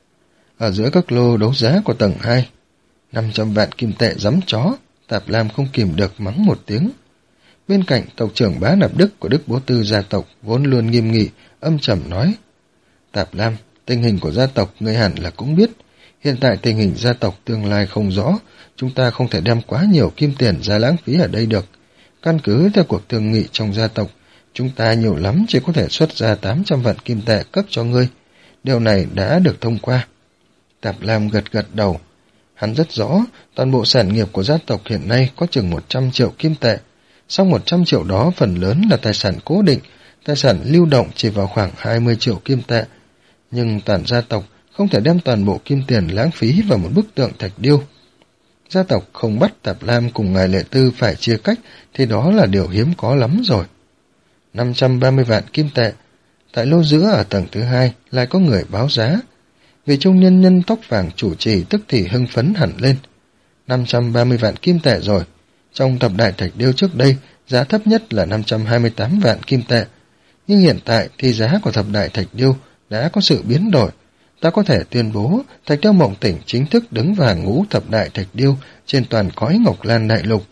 Ở giữa các lô đấu giá của tầng hai, năm trăm vạn kim tệ giấm chó, Tạp Lam không kìm được mắng một tiếng. Bên cạnh, tộc trưởng Bá Nạp Đức của Đức Bố Tư gia tộc vốn luôn nghiêm nghị, âm trầm nói. Tạp Lam, tình hình của gia tộc ngươi hẳn là cũng biết. Hiện tại tình hình gia tộc tương lai không rõ, chúng ta không thể đem quá nhiều kim tiền ra lãng phí ở đây được. Căn cứ theo cuộc thương nghị trong gia tộc, chúng ta nhiều lắm chỉ có thể xuất ra tám trăm vạn kim tệ cấp cho ngươi. Điều này đã được thông qua. Tạp Lam gật gật đầu. Hắn rất rõ, toàn bộ sản nghiệp của gia tộc hiện nay có chừng một trăm triệu kim tệ. Sau một trăm triệu đó phần lớn là tài sản cố định, tài sản lưu động chỉ vào khoảng hai mươi triệu kim tệ. Nhưng toàn gia tộc không thể đem toàn bộ kim tiền lãng phí vào một bức tượng thạch điêu. Gia tộc không bắt Tạp Lam cùng ngài Lệ Tư phải chia cách thì đó là điều hiếm có lắm rồi. năm trăm ba mươi vạn kim tệ. Tại lô giữa ở tầng thứ hai lại có người báo giá. Vị trung nhân nhân tóc vàng chủ trì tức thì hưng phấn hẳn lên. năm trăm ba mươi vạn kim tệ rồi. Trong thập đại thạch điêu trước đây, giá thấp nhất là năm trăm hai mươi tám vạn kim tệ. Nhưng hiện tại thì giá của thập đại thạch điêu đã có sự biến đổi. Ta có thể tuyên bố Thạch Điêu Mộng Tỉnh chính thức đứng vào hàng ngũ thập đại thạch điêu trên toàn cõi Ngọc Lan đại lục.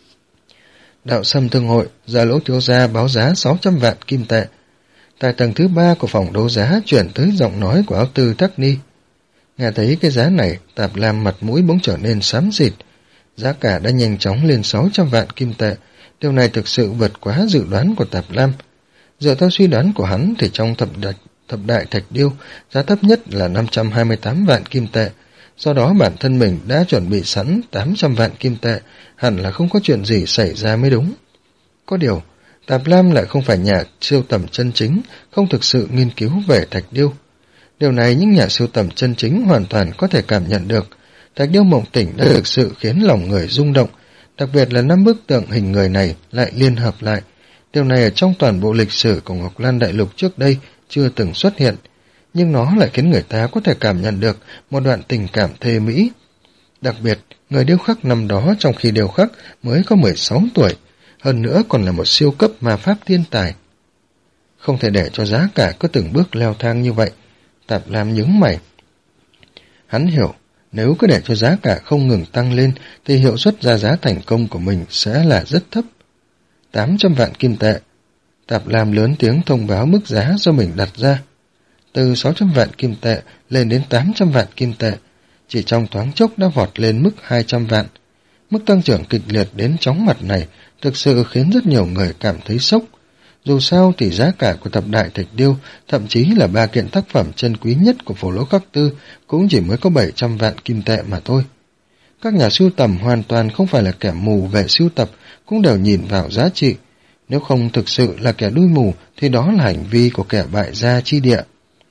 Đạo Sâm Thương Hội, Gia Lỗ thiếu gia báo giá sáu trăm vạn kim tệ. Tại tầng thứ ba của phòng đấu giá chuyển tới giọng nói của Áo Tư Tắc Ni. Nghe thấy cái giá này, Tạp Lam mặt mũi bỗng trở nên xám xịt. Giá cả đã nhanh chóng lên sáu trăm vạn kim tệ. Điều này thực sự vượt quá dự đoán của Tạp Lam. Dựa theo suy đoán của hắn thì trong thập đại Thập đại thạch điêu, giá thấp nhất là năm trăm hai mươi tám vạn kim tệ. Do đó bản thân mình đã chuẩn bị sẵn tám trăm vạn kim tệ, hẳn là không có chuyện gì xảy ra mới đúng. Có điều, Tạp Lam lại không phải nhà siêu tầm chân chính, không thực sự nghiên cứu về thạch điêu. Điều này những nhà siêu tầm chân chính hoàn toàn có thể cảm nhận được. Thạch Điêu Mộng Tỉnh đã thực sự khiến lòng người rung động, đặc biệt là năm bức tượng hình người này lại liên hợp lại. Điều này ở trong toàn bộ lịch sử của Ngọc Lan Đại Lục trước đây chưa từng xuất hiện, nhưng nó lại khiến người ta có thể cảm nhận được một đoạn tình cảm thê mỹ. Đặc biệt, người điêu khắc năm đó trong khi điêu khắc mới có mười sáu tuổi, hơn nữa còn là một siêu cấp ma pháp thiên tài. Không thể để cho giá cả cứ từng bước leo thang như vậy, Tạp Lam nhướng mày. Hắn hiểu, nếu cứ để cho giá cả không ngừng tăng lên thì hiệu suất ra giá thành công của mình sẽ là rất thấp. tám trăm vạn kim tệ. Tạp Lam lớn tiếng thông báo mức giá do mình đặt ra. Từ sáu trăm vạn kim tệ lên đến tám trăm vạn kim tệ, chỉ trong thoáng chốc đã vọt lên mức hai trăm vạn. Mức tăng trưởng kịch liệt đến chóng mặt này thực sự khiến rất nhiều người cảm thấy sốc. Dù sao thì giá cả của thập đại thạch điêu, thậm chí là ba kiện tác phẩm chân quý nhất của Phổ Lỗ Khắc Tư cũng chỉ mới có bảy trăm vạn kim tệ mà thôi. Các nhà sưu tầm hoàn toàn không phải là kẻ mù về sưu tập, cũng đều nhìn vào giá trị. Nếu không thực sự là kẻ đuôi mù thì đó là hành vi của kẻ bại gia chi địa.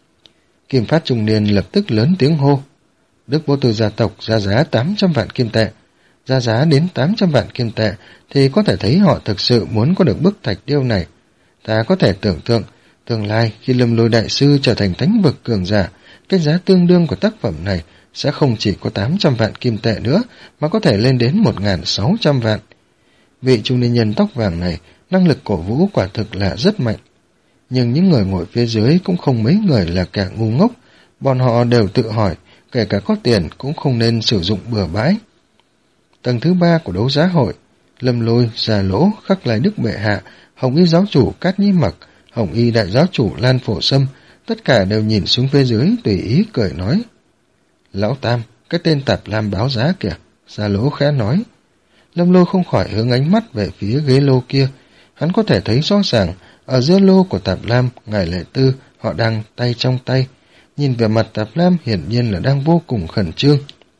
Kim Phát trung niên lập tức lớn tiếng hô. Đức Bố Tư gia tộc ra giá tám trăm vạn kim tệ. Ra giá đến tám trăm vạn kim tệ thì có thể thấy họ thực sự muốn có được bức thạch điêu này. Ta có thể tưởng tượng, tương lai khi Lâm Lôi Đại Sư trở thành thánh vực cường giả, cái giá tương đương của tác phẩm này sẽ không chỉ có tám trăm vạn kim tệ nữa, mà có thể lên đến một nghìn sáu trăm vạn. Vị trung niên nhân tóc vàng này, năng lực cổ vũ quả thực là rất mạnh. Nhưng những người ngồi phía dưới cũng không mấy người là kẻ ngu ngốc, bọn họ đều tự hỏi, kể cả có tiền cũng không nên sử dụng bừa bãi. Tầng thứ ba của đấu giá hội, Lâm Lôi, Già Lỗ, Khắc Lai Đức bệ hạ, Hồng Y giáo chủ Cát Nhĩ Mặc, Hồng Y đại giáo chủ Lan Phổ Sâm, tất cả đều nhìn xuống phía dưới tùy ý cười nói. Lão Tam, cái tên Tạp Lam báo giá kìa, Già Lỗ khẽ nói. Lâm Lôi không khỏi hướng ánh mắt về phía ghế lô kia. Hắn có thể thấy rõ ràng, ở giữa lô của Tạp Lam, Ngải Lệ Tư, họ đang tay trong tay. Nhìn về mặt Tạp Lam hiển nhiên là đang vô cùng khẩn trương.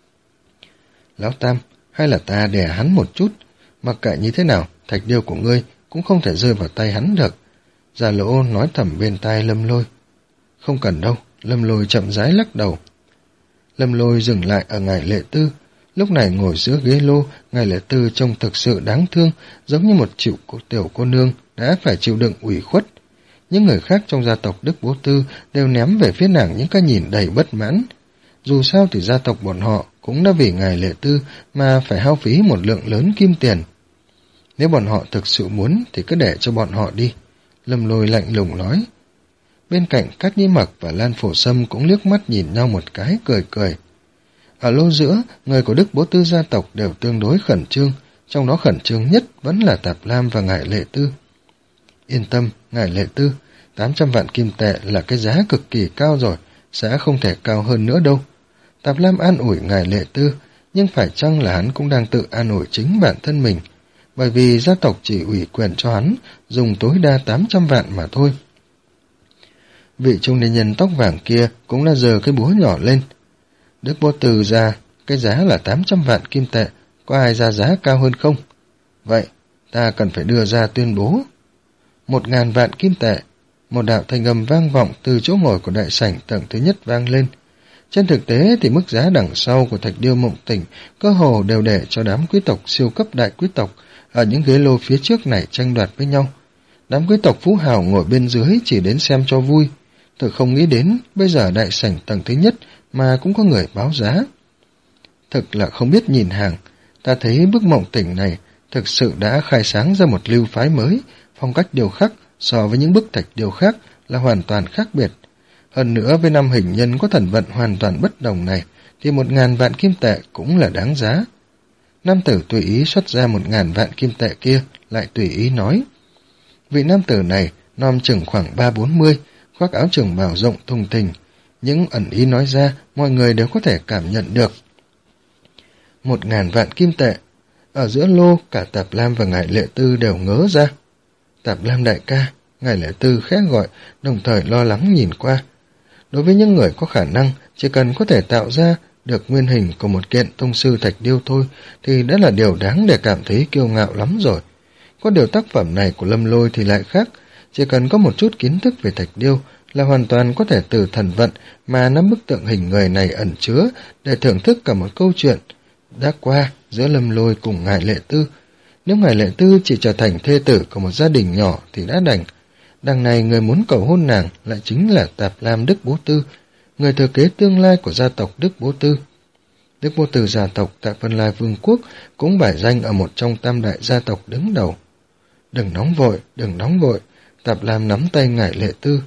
Lão Tam, hay là ta đè hắn một chút, mặc kệ như thế nào, thạch điêu của ngươi cũng không thể rơi vào tay hắn được. Già Lỗ nói thầm bên tai Lâm Lôi. Không cần đâu, Lâm Lôi chậm rãi lắc đầu. Lâm Lôi dừng lại ở Ngải Lệ Tư. Lúc này ngồi giữa ghế lô, Ngải Lệ Tư trông thực sự đáng thương, giống như một chịu tiểu cô nương đã phải chịu đựng ủy khuất. Những người khác trong gia tộc Đức Bố Tư đều ném về phía nàng những cái nhìn đầy bất mãn. Dù sao thì gia tộc bọn họ cũng đã vì Ngải Lệ Tư mà phải hao phí một lượng lớn kim tiền. Nếu bọn họ thực sự muốn thì cứ để cho bọn họ đi. Lâm Lôi lạnh lùng nói. Bên cạnh Cát Nhĩ Mặc và Lan Phổ Sâm cũng liếc mắt nhìn nhau một cái, cười cười. Ở lô giữa, người của Đức Bố Tư gia tộc đều tương đối khẩn trương, trong đó khẩn trương nhất vẫn là Tạp Lam và Ngải Lệ Tư. Yên tâm, Ngải Lệ Tư, tám trăm vạn kim tệ là cái giá cực kỳ cao rồi, sẽ không thể cao hơn nữa đâu. Tạp Lam an ủi Ngải Lệ Tư, nhưng phải chăng là hắn cũng đang tự an ủi chính bản thân mình, bởi vì gia tộc chỉ ủy quyền cho hắn dùng tối đa tám trăm vạn mà thôi. Vị trung niên nhân tóc vàng kia cũng đã giơ cái búa nhỏ lên. Đức Bố Tư ra, cái giá là tám trăm vạn kim tệ, có ai ra giá cao hơn không? Vậy, ta cần phải đưa ra tuyên bố. Một ngàn vạn kim tệ, một đạo thanh âm vang vọng từ chỗ ngồi của đại sảnh tầng thứ nhất vang lên. Trên thực tế thì mức giá đằng sau của Thạch Điêu Mộng Tỉnh cơ hồ đều để cho đám quý tộc siêu cấp đại quý tộc ở những ghế lô phía trước này tranh đoạt với nhau. Đám quý tộc phú hào ngồi bên dưới chỉ đến xem cho vui. Thực không nghĩ đến bây giờ đại sảnh tầng thứ nhất mà cũng có người báo giá. Thực là không biết nhìn hàng, ta thấy bức Mộng Tỉnh này thực sự đã khai sáng ra một lưu phái mới, phong cách điêu khắc so với những bức thạch điêu khác là hoàn toàn khác biệt. Hơn nữa với năm hình nhân có thần vận hoàn toàn bất đồng này thì một ngàn vạn kim tệ cũng là đáng giá. Nam tử tùy ý xuất ra một ngàn vạn kim tệ kia, lại tùy ý nói. Vị nam tử này nom chừng khoảng ba bốn mươi, khoác áo trường bào rộng thùng thình. Những ẩn ý nói ra mọi người đều có thể cảm nhận được. Một ngàn vạn kim tệ. Ở giữa lô cả Tạp Lam và Ngải Lệ Tư đều ngớ ra. Tạp Lam đại ca, Ngải Lệ Tư khẽ gọi, đồng thời lo lắng nhìn qua. Đối với những người có khả năng, chỉ cần có thể tạo ra được nguyên hình của một kiện tông sư thạch điêu thôi thì đã là điều đáng để cảm thấy kiêu ngạo lắm rồi. Có điều tác phẩm này của Lâm Lôi thì lại khác, chỉ cần có một chút kiến thức về thạch điêu là hoàn toàn có thể từ thần vận mà nắm bức tượng hình người này ẩn chứa để thưởng thức cả một câu chuyện đã qua giữa Lâm Lôi cùng Ngải Lệ Tư. Nếu Ngải Lệ Tư chỉ trở thành thê tử của một gia đình nhỏ thì đã đành. Đằng này người muốn cầu hôn nàng lại chính là Tạp Lam Đức Bố Tư, người thừa kế tương lai của gia tộc Đức Bố Tư. Đức Bố Tư gia tộc tại Vân Lai Vương quốc cũng bài danh ở một trong tam đại gia tộc đứng đầu. Đừng nóng vội, đừng nóng vội, Tạp Lam nắm tay Ngải Lệ Tư.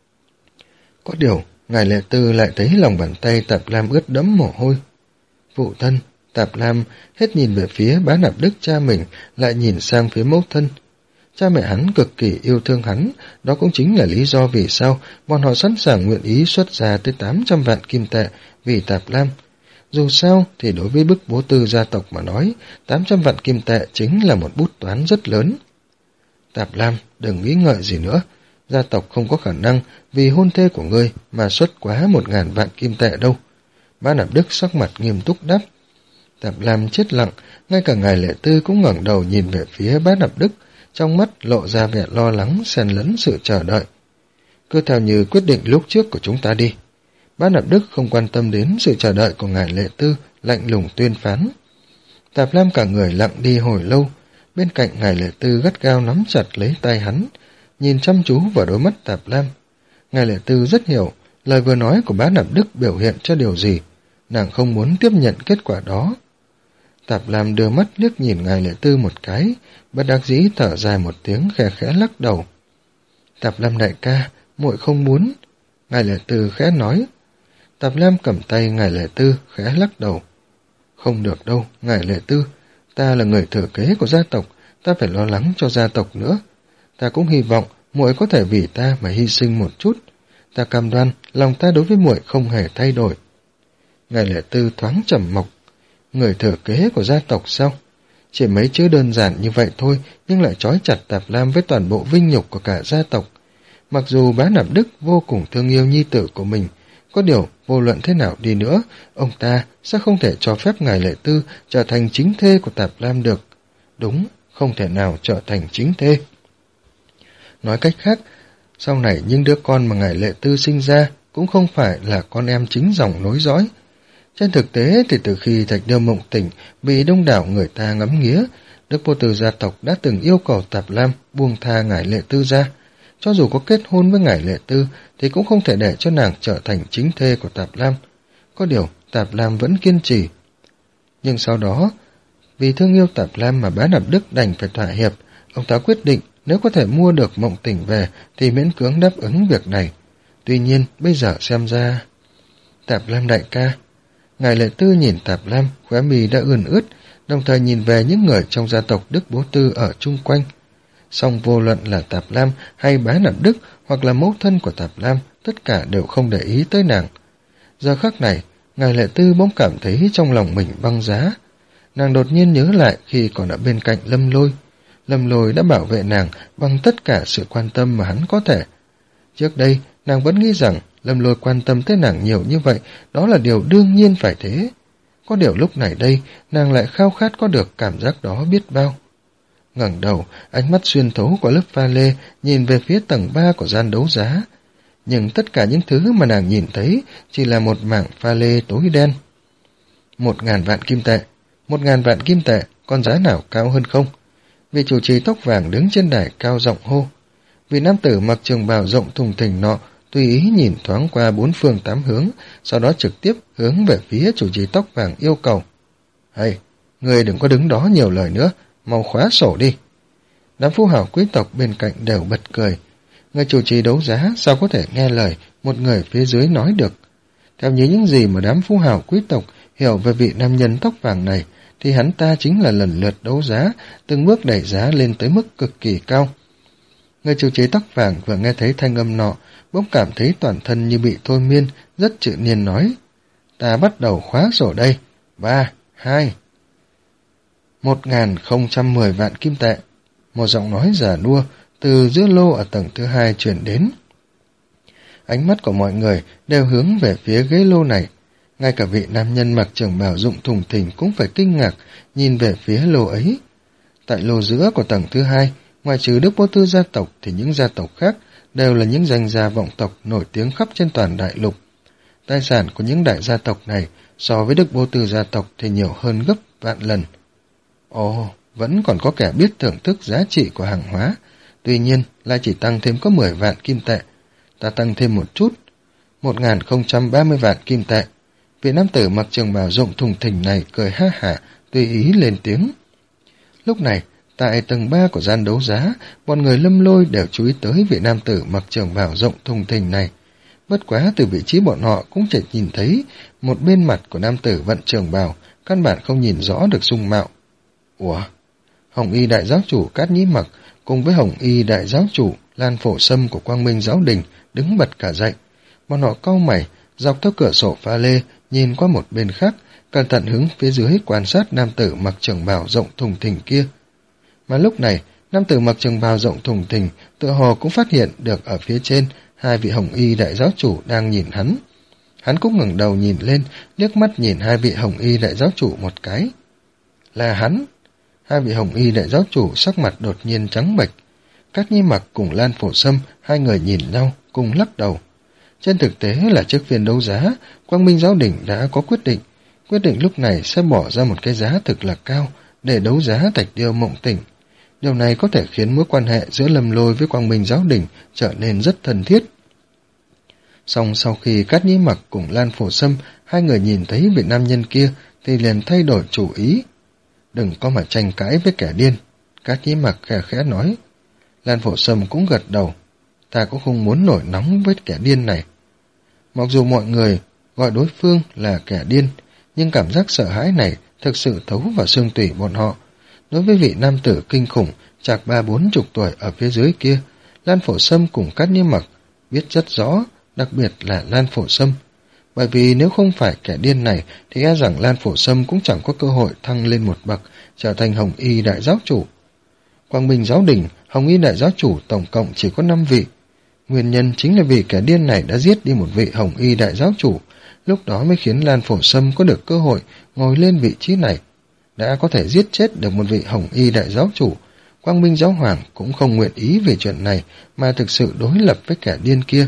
Có điều, Ngải Lệ Tư lại thấy lòng bàn tay Tạp Lam ướt đẫm mồ hôi. Phụ thân, Tạp Lam hết nhìn về phía Bá Nạp Đức cha mình, lại nhìn sang phía mẫu thân. Cha mẹ hắn cực kỳ yêu thương hắn, đó cũng chính là lý do vì sao bọn họ sẵn sàng nguyện ý xuất ra tới tám trăm vạn kim tệ vì Tạp Lam. Dù sao thì đối với Bức Bố Tư gia tộc mà nói, tám trăm vạn kim tệ chính là một bút toán rất lớn. Tạp Lam, đừng nghĩ ngợi gì nữa, gia tộc không có khả năng vì hôn thê của ngươi mà xuất quá một ngàn vạn kim tệ đâu. Bá Nạp Đức sắc mặt nghiêm túc đáp. Tạp Lam chết lặng, ngay cả Ngải Lệ Tư cũng ngẩng đầu nhìn về phía Bá Nạp Đức, trong mắt lộ ra vẻ lo lắng xen lẫn sự chờ đợi. Cứ theo như quyết định lúc trước của chúng ta đi. Bá Nạp Đức không quan tâm đến sự chờ đợi của Ngải Lệ Tư, lạnh lùng tuyên phán. Tạp Lam cả người lặng đi hồi lâu, bên cạnh Ngải Lệ Tư gắt gao nắm chặt lấy tay hắn, nhìn chăm chú vào đôi mắt Tạp Lam. Ngải Lệ Tư rất hiểu lời vừa nói của Bá Nạp Đức biểu hiện cho điều gì, nàng không muốn tiếp nhận kết quả đó. Tạp Lam đưa mắt liếc nhìn Ngải Lệ Tư một cái, bất đắc dĩ thở dài một tiếng khẽ khẽ lắc đầu. Tạp Lam đại ca, muội không muốn. Ngải Lệ Tư khẽ nói. Tạp Lam cầm tay Ngải Lệ Tư khẽ lắc đầu. Không được đâu, Ngải Lệ Tư, ta là người thừa kế của gia tộc, ta phải lo lắng cho gia tộc nữa. Ta cũng hy vọng muội có thể vì ta mà hy sinh một chút. Ta cam đoan lòng ta đối với muội không hề thay đổi. Ngải Lệ Tư thoáng trầm mộc. Người thừa kế của gia tộc sao? Chỉ mấy chữ đơn giản như vậy thôi, nhưng lại trói chặt Tạp Lam với toàn bộ vinh nhục của cả gia tộc. Mặc dù Bá Nạp Đức vô cùng thương yêu nhi tử của mình, có điều vô luận thế nào đi nữa, ông ta sẽ không thể cho phép ngài Lệ Tư trở thành chính thê của Tạp Lam được. Đúng, không thể nào trở thành chính thê. Nói cách khác, sau này những đứa con mà ngài Lệ Tư sinh ra cũng không phải là con em chính dòng nối dõi. Trên thực tế thì từ khi Thạch Điêu Mộng Tỉnh bị đông đảo người ta ngắm nghía, Đức Vô Tư gia tộc đã từng yêu cầu Tạp Lam buông tha ngài Lệ Tư ra. Cho dù có kết hôn với ngài Lệ Tư thì cũng không thể để cho nàng trở thành chính thê của Tạp Lam. Có điều Tạp Lam vẫn kiên trì. Nhưng sau đó, vì thương yêu Tạp Lam mà Bá Nạp Đức đành phải thỏa hiệp. Ông ta quyết định nếu có thể mua được Mộng Tỉnh về thì miễn cưỡng đáp ứng việc này. Tuy nhiên bây giờ xem ra... Tạp Lam đại ca. Ngài Lệ Tư nhìn Tạp Lam, khóe mì đã ươn ướt, đồng thời nhìn về những người trong gia tộc Đức Bố Tư ở chung quanh. Song vô luận là Tạp Lam hay Bá Nạp Đức hoặc là mẫu thân của Tạp Lam, tất cả đều không để ý tới nàng. Giờ khắc này, ngài Lệ Tư bỗng cảm thấy trong lòng mình băng giá. Nàng đột nhiên nhớ lại khi còn ở bên cạnh Lâm Lôi. Lâm Lôi đã bảo vệ nàng bằng tất cả sự quan tâm mà hắn có thể. Trước đây, nàng vẫn nghĩ rằng Lâm Lôi quan tâm tới nàng nhiều như vậy, đó là điều đương nhiên phải thế. Có điều lúc này đây, nàng lại khao khát có được cảm giác đó biết bao. Ngẩng đầu, ánh mắt xuyên thấu qua lớp pha lê, nhìn về phía tầng ba của gian đấu giá. Nhưng tất cả những thứ mà nàng nhìn thấy chỉ là một mảng pha lê tối đen. Một ngàn vạn kim tệ, một ngàn vạn kim tệ, con giá nào cao hơn không? Vị chủ trì tóc vàng đứng trên đài cao giọng hô. Vị nam tử mặc trường bào rộng thùng thình nọ tùy ý nhìn thoáng qua bốn phương tám hướng, sau đó trực tiếp hướng về phía chủ trì tóc vàng yêu cầu. Hay, người đừng có đứng đó nhiều lời nữa, mau khóa sổ đi. Đám phú hào quý tộc bên cạnh đều bật cười. Người chủ trì đấu giá sao có thể nghe lời một người phía dưới nói được. Theo như những gì mà đám phú hào quý tộc hiểu về vị nam nhân tóc vàng này, thì hắn ta chính là lần lượt đấu giá, từng bước đẩy giá lên tới mức cực kỳ cao. Người chủ trì tóc vàng vừa nghe thấy thanh âm nọ, bỗng cảm thấy toàn thân như bị thôi miên, rất tự nhiên nói. Ta bắt đầu khóa sổ đây. Ba, hai... Một ngàn không trăm mười vạn kim tệ. Một giọng nói già nua từ giữa lô ở tầng thứ hai truyền đến. Ánh mắt của mọi người đều hướng về phía ghế lô này. Ngay cả vị nam nhân mặc trường bào rộng thùng thình cũng phải kinh ngạc nhìn về phía lô ấy. Tại lô giữa của tầng thứ hai, ngoài trừ Đức Bố Tư gia tộc thì những gia tộc khác đều là những danh gia vọng tộc nổi tiếng khắp trên toàn đại lục. Tài sản của những đại gia tộc này so với Đức Bố Tư gia tộc thì nhiều hơn gấp vạn lần. Ồ, vẫn còn có kẻ biết thưởng thức giá trị của hàng hóa, tuy nhiên lại chỉ tăng thêm có mười vạn kim tệ. Ta tăng thêm một chút, một nghìn không trăm ba mươi vạn kim tệ. Vị nam tử mặc trường bào rộng thùng thình này cười ha hả, tùy ý lên tiếng. Lúc này, tại tầng ba của gian đấu giá, bọn người Lâm Lôi đều chú ý tới vị nam tử mặc trường bào rộng thùng thình này. Bất quá từ vị trí bọn họ cũng chỉ nhìn thấy một bên mặt của nam tử vận trường bào, căn bản không nhìn rõ được dung mạo. Ủa? Hồng Y đại giáo chủ Cát Nhĩ Mặc cùng với Hồng Y đại giáo chủ Lan Phổ Sâm của Quang Minh giáo đình đứng bật cả dậy. Bọn họ cau mày, dọc theo cửa sổ pha lê, nhìn qua một bên khác, cẩn thận hướng phía dưới quan sát nam tử mặc trường bào rộng thùng thình kia. Mà lúc này, nam tử mặc trường bào rộng thùng thình tựa hồ cũng phát hiện được ở phía trên hai vị Hồng Y đại giáo chủ đang nhìn hắn. Hắn cũng ngẩng đầu nhìn lên, liếc mắt nhìn hai vị Hồng Y đại giáo chủ một cái. Là hắn. Hai vị Hồng Y đại giáo chủ sắc mặt đột nhiên trắng bệch. Cát Nhĩ Mặc cùng Lan Phổ Sâm, hai người nhìn nhau, cùng lắc đầu. Trên thực tế là trước phiên đấu giá, Quang Minh giáo đình đã có quyết định. Quyết định lúc này sẽ bỏ ra một cái giá thực là cao để đấu giá Thạch Điêu Mộng Tỉnh. Điều này có thể khiến mối quan hệ giữa Lâm Lôi với Quang Minh giáo đình trở nên rất thân thiết. Song sau khi Cát Nhĩ Mặc cùng Lan Phổ Sâm, hai người nhìn thấy vị nam nhân kia thì liền thay đổi chủ ý. Đừng có mà tranh cãi với kẻ điên, Cát Nhĩ Mặc khẽ khẽ nói. Lan Phổ Sâm cũng gật đầu. Ta cũng không muốn nổi nóng với kẻ điên này. Mặc dù mọi người gọi đối phương là kẻ điên, nhưng cảm giác sợ hãi này thực sự thấu vào xương tủy bọn họ. Đối với vị nam tử kinh khủng chạc ba bốn chục tuổi ở phía dưới kia, Lan Phổ Sâm cùng Cát Nhĩ Mặc biết rất rõ, đặc biệt là Lan Phổ Sâm. bởi vì nếu không phải kẻ điên này thì e rằng Lan Phổ Sâm cũng chẳng có cơ hội thăng lên một bậc, trở thành Hồng Y đại giáo chủ. Quang Minh giáo đình, Hồng Y đại giáo chủ tổng cộng chỉ có năm vị. Nguyên nhân chính là vì kẻ điên này đã giết đi một vị Hồng Y đại giáo chủ, lúc đó mới khiến Lan Phổ Sâm có được cơ hội ngồi lên vị trí này. Đã có thể giết chết được một vị Hồng Y đại giáo chủ, Quang Minh giáo hoàng cũng không nguyện ý về chuyện này mà thực sự đối lập với kẻ điên kia.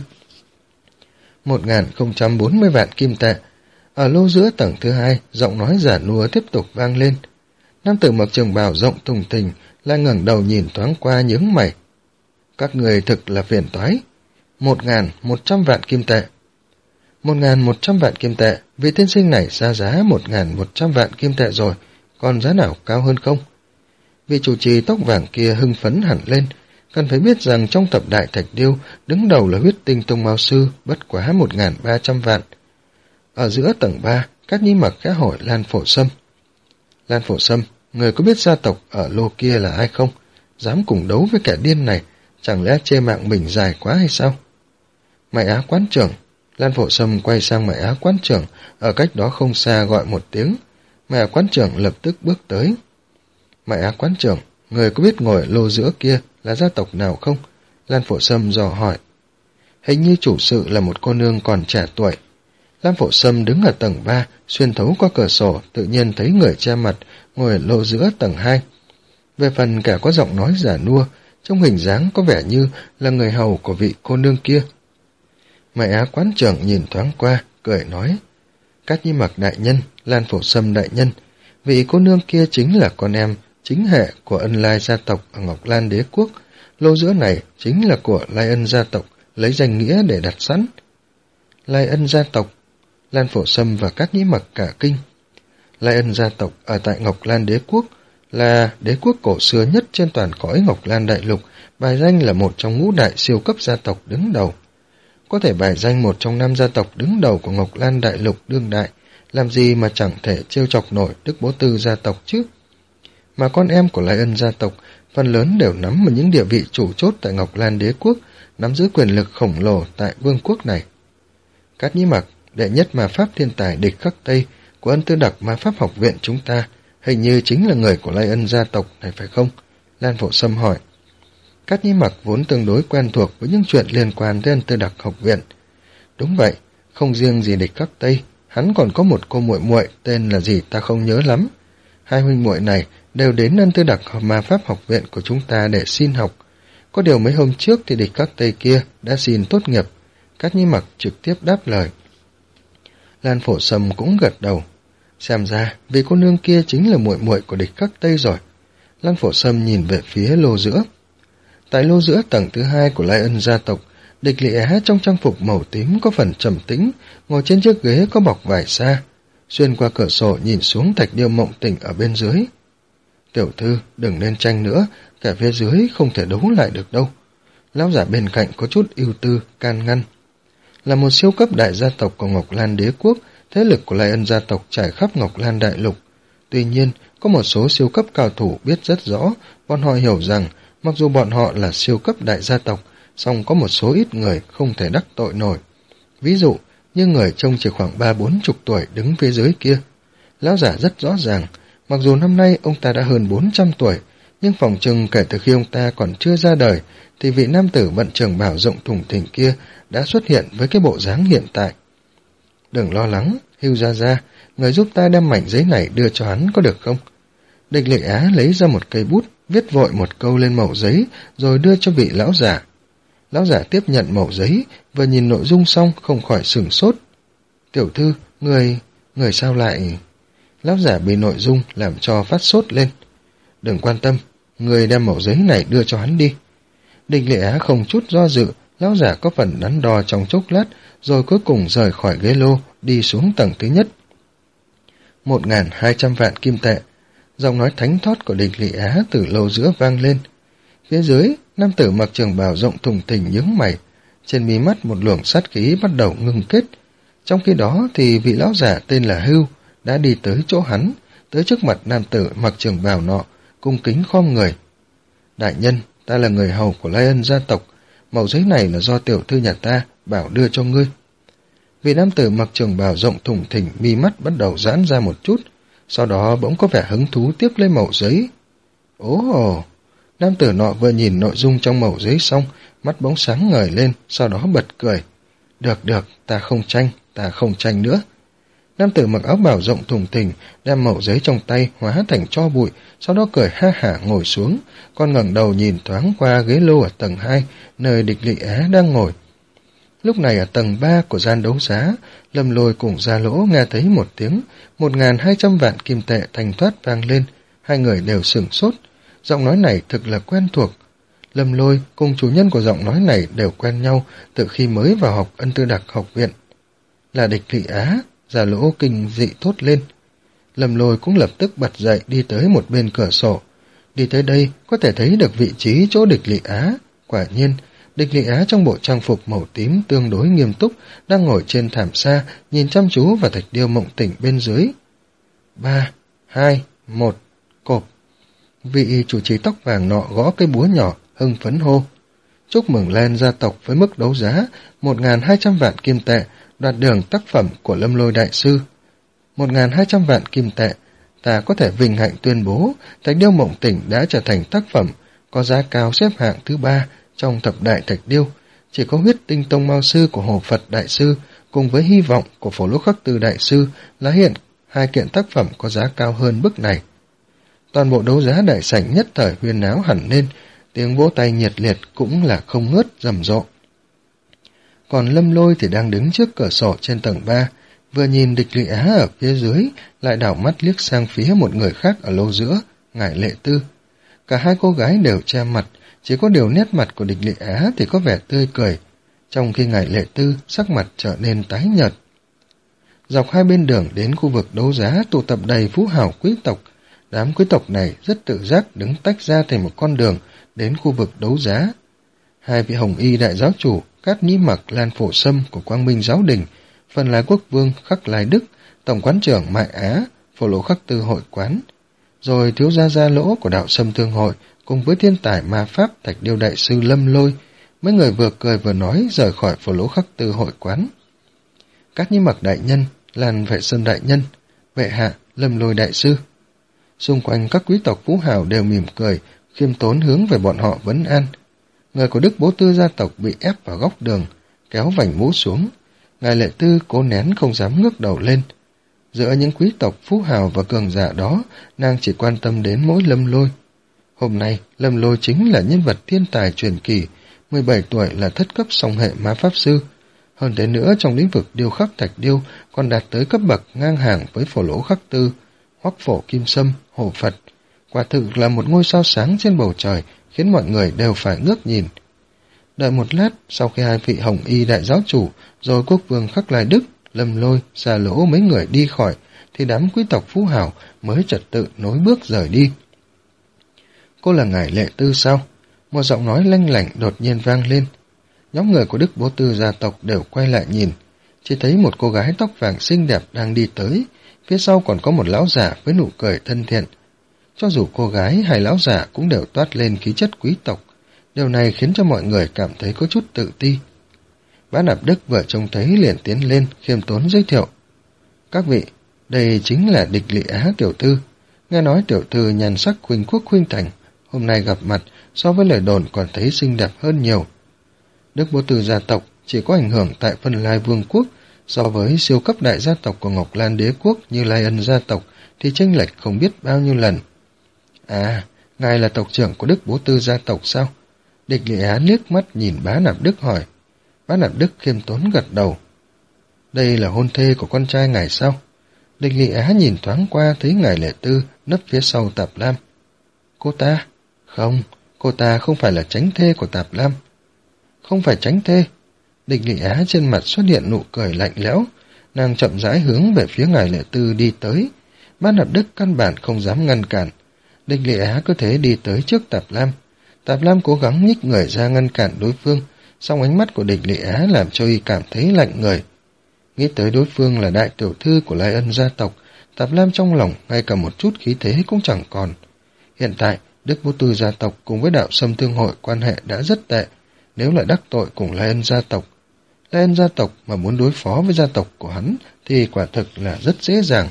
Một nghìn không trăm bốn mươi vạn kim tệ. Ở lô giữa tầng thứ hai, giọng nói giả nua tiếp tục vang lên. Nam tử mặc trường bào rộng thùng thình lại ngẩng đầu nhìn thoáng qua nhướng mày. Các người thực là phiền toái. Một nghìn một trăm vạn kim tệ. Một nghìn một trăm vạn kim tệ. Vị tiên sinh này ra giá một nghìn một trăm vạn kim tệ rồi, còn giá nào cao hơn không? Vị chủ trì tóc vàng kia hưng phấn hẳn lên. Cần phải biết rằng trong thập đại thạch điêu, đứng đầu là huyết tinh tông mao sư, bất quá một nghìn ba trăm vạn. Ở giữa tầng ba, các nhi mặc khẽ hỏi Lan Phổ Sâm. Lan Phổ Sâm, người có biết gia tộc ở lô kia là ai không? Dám cùng đấu với kẻ điên này, chẳng lẽ chê mạng mình dài quá hay sao? Mại Á quán trưởng. Lan Phổ Sâm quay sang Mại Á quán trưởng, ở cách đó không xa gọi một tiếng. Mại Á quán trưởng lập tức bước tới. Mại Á quán trưởng, người có biết ngồi lô giữa kia là gia tộc nào không? Lan Phổ Sâm dò hỏi. Hình như chủ sự là một cô nương còn trẻ tuổi. Lan Phổ Sâm đứng ở tầng ba, xuyên thấu qua cửa sổ, tự nhiên thấy người che mặt, ngồi ở lô giữa tầng hai. Về phần kẻ có giọng nói giả nua, trong hình dáng có vẻ như là người hầu của vị cô nương kia. Mại Á quán trưởng nhìn thoáng qua, cười nói. Cát Nhi Mặc đại nhân, Lan Phổ Sâm đại nhân, vị cô nương kia chính là con em chính hệ của Ân Lai gia tộc ở Ngọc Lan đế quốc. Lô giữa này chính là của Lai Ân gia tộc, lấy danh nghĩa để đặt sẵn. Lai Ân gia tộc. Lan Phổ Sâm và Cát Nhĩ Mặc cả kinh. Lai Ân gia tộc ở tại Ngọc Lan đế quốc là đế quốc cổ xưa nhất trên toàn cõi Ngọc Lan đại lục, bài danh là một trong ngũ đại siêu cấp gia tộc đứng đầu. Có thể bài danh một trong năm gia tộc đứng đầu của Ngọc Lan đại lục đương đại, làm gì mà chẳng thể trêu chọc nổi Đức Bố Tư gia tộc chứ? Mà con em của Lai Ân gia tộc phần lớn đều nắm ở những địa vị chủ chốt tại Ngọc Lan đế quốc, nắm giữ quyền lực khổng lồ tại vương quốc này. Cát Nhĩ Mặc, đệ nhất ma pháp thiên tài địch khắc Tây của Ân Tư Đặc ma pháp học viện chúng ta, hình như chính là người của Lai Ân gia tộc này phải không? Lan Phổ Sâm hỏi. Cát Nhĩ Mặc vốn tương đối quen thuộc với những chuyện liên quan tới Ân Tư Đặc học viện. Đúng vậy, không riêng gì địch khắc Tây, hắn còn có một cô muội muội tên là gì ta không nhớ lắm. Hai huynh muội này đều đến Ân Tư Đặc ma pháp học viện của chúng ta để xin học. Có điều mấy hôm trước thì địch khắc Tây kia đã xin tốt nghiệp. Cát Nhĩ Mặc trực tiếp đáp lời. Lan Phổ Sâm cũng gật đầu. Xem ra vì cô nương kia chính là muội muội của địch khắc Tây rồi. Lan Phổ Sâm nhìn về phía lô giữa. Tại lô giữa tầng thứ hai của Lai Ân gia tộc, địch Lệ Á trong trang phục màu tím có phần trầm tĩnh, ngồi trên chiếc ghế có bọc vải sa, xuyên qua cửa sổ nhìn xuống thạch điêu mộng tỉnh ở bên dưới. Tiểu thư, đừng nên tranh nữa, cả phía dưới không thể đấu lại được đâu. Lão giả bên cạnh có chút ưu tư, can ngăn. Là một siêu cấp đại gia tộc của Ngọc Lan đế quốc, thế lực của Lai Ân gia tộc trải khắp Ngọc Lan đại lục. Tuy nhiên, có một số siêu cấp cao thủ biết rất rõ, bọn họ hiểu rằng, mặc dù bọn họ là siêu cấp đại gia tộc, song có một số ít người không thể đắc tội nổi. Ví dụ, như người trông chỉ khoảng ba bốn chục tuổi đứng phía dưới kia. Lão giả rất rõ ràng, mặc dù năm nay ông ta đã hơn bốn trăm tuổi, nhưng phòng chừng kể từ khi ông ta còn chưa ra đời, thì vị nam tử bận trường bào rộng thùng thình kia đã xuất hiện với cái bộ dáng hiện tại. Đừng lo lắng, Hưu Gia Gia, người giúp ta đem mảnh giấy này đưa cho hắn có được không? Địch Lệ Á lấy ra một cây bút, viết vội một câu lên mẩu giấy, rồi đưa cho vị lão giả. Lão giả tiếp nhận mẩu giấy, vừa nhìn nội dung xong không khỏi sửng sốt. Tiểu thư, người... người sao lại... Lão giả bị nội dung làm cho phát sốt lên. Đừng quan tâm, người đem mẩu giấy này đưa cho hắn đi. Địch Lệ Á không chút do dự, lão giả có phần đắn đo trong chốc lát, rồi cuối cùng rời khỏi ghế lô, đi xuống tầng thứ nhất. Một ngàn hai trăm vạn kim tệ. Giọng nói thánh thót của Địch Lệ Á từ lô giữa vang lên. Phía dưới, nam tử mặc trường bào rộng thùng thình nhướng mày, trên mí mắt một luồng sát khí bắt đầu ngưng kết. Trong khi đó thì vị lão giả tên là Hưu đã đi tới chỗ hắn, tới trước mặt nam tử mặc trường bào nọ, cung kính khom người. Đại nhân, ta là người hầu của Lai Ân gia tộc, mẩu giấy này là do tiểu thư nhà ta bảo đưa cho ngươi. Vị nam tử mặc trường bào rộng thùng thình, mi mắt bắt đầu giãn ra một chút, sau đó bỗng có vẻ hứng thú tiếp lấy mẩu giấy. Ồ! Nam tử nọ vừa nhìn nội dung trong mẩu giấy xong, mắt bỗng sáng ngời lên, sau đó bật cười. Được được, ta không tranh, ta không tranh nữa. Nam tử mặc áo bào rộng thùng thình, đem mẩu giấy trong tay hóa thành tro bụi, sau đó cười ha hả ngồi xuống, còn ngẩng đầu nhìn thoáng qua ghế lô ở tầng hai, nơi Địch Lị Á đang ngồi. Lúc này ở tầng ba của gian đấu giá, Lâm Lôi cùng Gia Lỗ nghe thấy một tiếng, một ngàn hai trăm vạn kim tệ thanh thoát vang lên, hai người đều sửng sốt. Giọng nói này thực là quen thuộc. Lâm Lôi cùng chủ nhân của giọng nói này đều quen nhau từ khi mới vào học Ân Tư Đặc học viện. Là Địch Lị Á, Gia Lỗ kinh dị thốt lên. Lâm Lôi cũng lập tức bật dậy đi tới một bên cửa sổ. Đi tới đây có thể thấy được vị trí chỗ Địch Lị Á. Quả nhiên, Địch Lị Á trong bộ trang phục màu tím tương đối nghiêm túc, đang ngồi trên thảm sa, nhìn chăm chú vào thạch điêu mộng tỉnh bên dưới. Ba, hai, một, cộp. Vị chủ trì tóc vàng nọ gõ cái búa nhỏ, hưng phấn hô. Chúc mừng Len gia tộc với mức đấu giá một ngàn hai trăm vạn kim tệ, đoạt đường tác phẩm của Lâm Lôi đại sư. một ngàn hai trăm vạn kim tệ, ta có thể vinh hạnh tuyên bố thạch điêu mộng tỉnh đã trở thành tác phẩm có giá cao xếp hạng thứ ba trong thập đại thạch điêu. Chỉ có huyết tinh tông mao sư của Hồ Phật đại sư cùng với hy vọng của Phổ Lỗ Khắc Tư đại sư là hiện hai kiện tác phẩm có giá cao hơn bức này. Toàn bộ đấu giá đại sảnh nhất thời huyên náo hẳn lên, tiếng vỗ tay nhiệt liệt cũng là không ngớt rầm rộ. Còn Lâm Lôi thì đang đứng trước cửa sổ trên tầng ba, vừa nhìn Địch Lị Á ở phía dưới, lại đảo mắt liếc sang phía một người khác ở lô giữa, Ngải Lệ Tư. Cả hai cô gái đều che mặt, chỉ có điều nét mặt của Địch Lị Á thì có vẻ tươi cười, trong khi Ngải Lệ Tư sắc mặt trở nên tái nhợt. Dọc hai bên đường đến khu vực đấu giá tụ tập đầy phú hào quý tộc. Đám quý tộc này rất tự giác đứng tách ra thành một con đường đến khu vực đấu giá. Hai vị hồng y đại giáo chủ Cát Nhĩ Mặc, Lan Phổ Sâm của Quang Minh Giáo Đình, Phần Lai Quốc Vương Khắc Lai Đức, Tổng quán trưởng Mại Á, Phổ Lỗ Khắc Tư hội quán, rồi thiếu gia Gia Lỗ của Đạo Sâm Thương hội cùng với thiên tài ma pháp Thạch Điêu đại sư Lâm Lôi, mấy người vừa cười vừa nói rời khỏi Phổ Lỗ Khắc Tư hội quán. Cát Nhĩ Mặc đại nhân, Lan Vệ Sơn đại nhân, Vệ hạ, Lâm Lôi đại sư. Xung quanh các quý tộc phú hào đều mỉm cười, khiêm tốn hướng về bọn họ vấn an. Người của Đức Bố Tư gia tộc bị ép vào góc đường, kéo vành mũ xuống. Ngài Lệ Tư cố nén không dám ngước đầu lên. Giữa những quý tộc phú hào và cường giả đó, nàng chỉ quan tâm đến mỗi Lâm Lôi. Hôm nay, Lâm Lôi chính là nhân vật thiên tài truyền kỳ, mười bảy tuổi là thất cấp song hệ ma pháp sư. Hơn thế nữa trong lĩnh vực điêu khắc thạch điêu còn đạt tới cấp bậc ngang hàng với Phổ Lỗ Khắc Tư, Hoắc Phổ Kim Sâm, Hồ Phật. Quả thực là một ngôi sao sáng trên bầu trời, khiến mọi người đều phải ngước nhìn. Đợi một lát, sau khi hai vị hồng y đại giáo chủ, rồi quốc vương Khắc Lai Đức, Lâm Lôi, Gia Lỗ mấy người đi khỏi, thì đám quý tộc phú hào mới trật tự nối bước rời đi. Cô là Ngải Lệ Tư sao? Một giọng nói lanh lảnh đột nhiên vang lên. Nhóm người của Đức Bố Tư gia tộc đều quay lại nhìn, chỉ thấy một cô gái tóc vàng xinh đẹp đang đi tới, phía sau còn có một lão giả với nụ cười thân thiện. Cho dù cô gái hay lão giả cũng đều toát lên khí chất quý tộc, điều này khiến cho mọi người cảm thấy có chút tự ti. Bá Nạp Đức vừa trông thấy liền tiến lên, khiêm tốn giới thiệu. Các vị, đây chính là Địch Lị Á tiểu thư. Nghe nói tiểu thư nhan sắc khuynh quốc khuynh thành, hôm nay gặp mặt so với lời đồn còn thấy xinh đẹp hơn nhiều. Đức Bố Tư gia tộc chỉ có ảnh hưởng tại Phân Lai Vương quốc, so với siêu cấp đại gia tộc của Ngọc Lan Đế quốc như Lai Ân gia tộc thì chênh lệch không biết bao nhiêu lần. À, ngài là tộc trưởng của Đức Bố Tư gia tộc sao? Địch Lị Á liếc mắt nhìn Bá Nạp Đức hỏi. Bá Nạp Đức khiêm tốn gật đầu. Đây là hôn thê của con trai ngài sao? Địch Lị Á nhìn thoáng qua thấy Ngải Lệ Tư nấp phía sau Tạp Lam. Cô ta? Không, cô ta không phải là chánh thê của Tạp Lam. Không phải chánh thê. Địch Lị Á trên mặt xuất hiện nụ cười lạnh lẽo, nàng chậm rãi hướng về phía Ngải Lệ Tư đi tới. Bá Nạp Đức căn bản không dám ngăn cản. Địch Lị Á cứ thế đi tới trước Tạp Lam. Tạp Lam cố gắng nhích người ra ngăn cản đối phương, song ánh mắt của Địch Lị Á làm cho y cảm thấy lạnh người. Nghĩ tới đối phương là đại tiểu thư của Lai Ân gia tộc, Tạp Lam trong lòng ngay cả một chút khí thế cũng chẳng còn. Hiện tại, Đức Bố Tư gia tộc cùng với Đạo Sâm Thương hội quan hệ đã rất tệ, nếu lại đắc tội cùng Lai Ân gia tộc, La Ân gia tộc mà muốn đối phó với gia tộc của hắn thì quả thực là rất dễ dàng.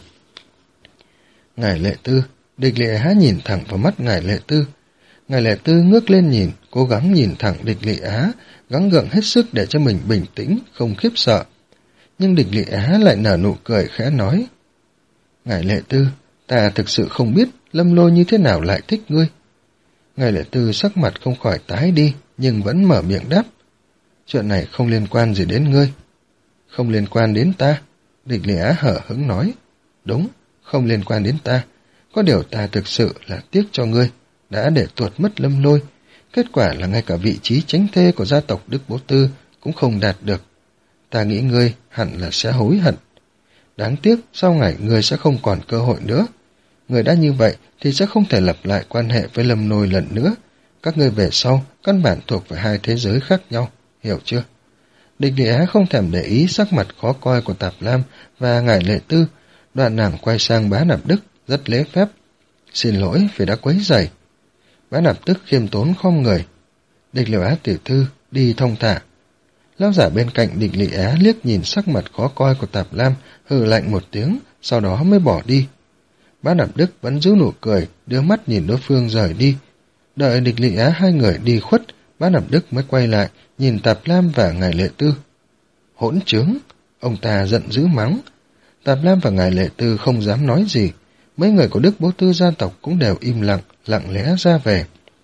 Ngài Lệ Tư, Địch Lệ Á nhìn thẳng vào mắt Ngài Lệ Tư. Ngài Lệ Tư ngước lên nhìn, cố gắng nhìn thẳng Địch Lệ Á, gắng gượng hết sức để cho mình bình tĩnh, không khiếp sợ. Nhưng Địch Lệ Á lại nở nụ cười khẽ nói: Ngài Lệ Tư, ta thực sự không biết Lâm Lôi như thế nào lại thích ngươi. Ngài Lệ Tư sắc mặt không khỏi tái đi, nhưng vẫn mở miệng đáp: Chuyện này không liên quan gì đến ngươi. Không liên quan đến ta? Địch Lệ Á hở hững nói: Đúng, không liên quan đến ta. Có điều ta thực sự là tiếc cho ngươi, đã để tuột mất Lâm Lôi. Kết quả là ngay cả vị trí chánh thê của gia tộc Đức Bố Tư cũng không đạt được. Ta nghĩ ngươi hẳn là sẽ hối hận. Đáng tiếc sau ngày ngươi sẽ không còn cơ hội nữa. Ngươi đã như vậy thì sẽ không thể lặp lại quan hệ với Lâm Lôi lần nữa. Các ngươi về sau căn bản thuộc về hai thế giới khác nhau, hiểu chưa? Địch Lệ Á không thèm để ý sắc mặt khó coi của Tạp Lam và Ngải Lệ Tư. Đoạn nàng quay sang Bá Nạp Đức rất lễ phép: Xin lỗi vì đã quấy rầy. Bá Nạp Đức khiêm tốn khom người: Địch Lệ Á tiểu thư, đi thông thả. Lão giả bên cạnh Địch Lệ Á liếc nhìn sắc mặt khó coi của Tạp Lam, hừ lạnh một tiếng, sau đó mới bỏ đi. Bá Nạp Đức vẫn giữ nụ cười, đưa mắt nhìn đối phương rời đi. Đợi Địch Lệ Á hai người đi khuất, Bá Nạp Đức mới quay lại, nhìn Tạp Lam và Ngải Lệ Tư. Hỗn trướng! Ông ta giận dữ mắng. Tạp Lam và Ngải Lệ Tư không dám nói gì. Mấy người của Đức Bố Tư gia tộc cũng đều im lặng, lặng lẽ ra về.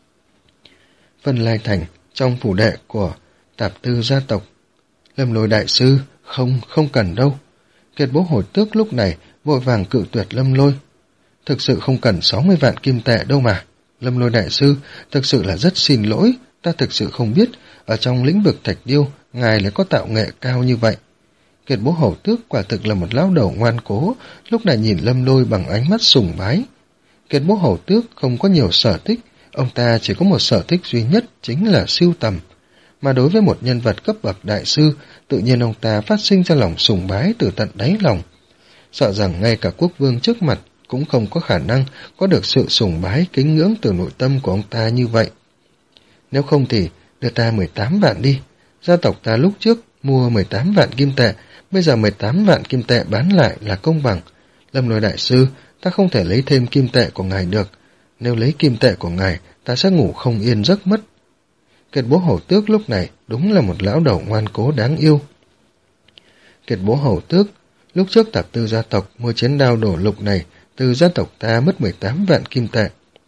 Vân Lai Thành, trong phủ đệ của Tạp Tư gia tộc. Lâm Lôi đại sư, không, không cần đâu. Kiệt Bố Hồi Tước lúc này vội vàng cự tuyệt Lâm Lôi. Thực sự không cần sáu mươi vạn kim tệ đâu mà. Lâm Lôi đại sư, thực sự là rất xin lỗi, ta thực sự không biết, ở trong lĩnh vực thạch điêu, ngài lại có tạo nghệ cao như vậy. Kiệt Bố Hầu Tước quả thực là một lão đầu ngoan cố, lúc này nhìn Lâm Lôi bằng ánh mắt sùng bái. Kiệt Bố Hầu Tước không có nhiều sở thích, ông ta chỉ có một sở thích duy nhất, chính là sưu tầm. Mà đối với một nhân vật cấp bậc đại sư, tự nhiên ông ta phát sinh ra lòng sùng bái từ tận đáy lòng. Sợ rằng ngay cả quốc vương trước mặt cũng không có khả năng có được sự sùng bái kính ngưỡng từ nội tâm của ông ta như vậy. Nếu không thì đưa ta mười tám vạn đi. Gia tộc ta lúc trước mua mười tám vạn kim tệ, bây giờ mười tám vạn kim tệ bán lại là công bằng. Lâm Lôi đại sư, ta không thể lấy thêm kim tệ của ngài được. Nếu lấy kim tệ của ngài, ta sẽ ngủ không yên giấc mất. Kiệt Bố Hầu Tước lúc này đúng là một lão đầu ngoan cố đáng yêu. Kiệt Bố Hầu Tước, lúc trước Tạp Tư gia tộc mua chiến đao đổ lục này, từ gia tộc ta mất mười tám vạn kim tệ.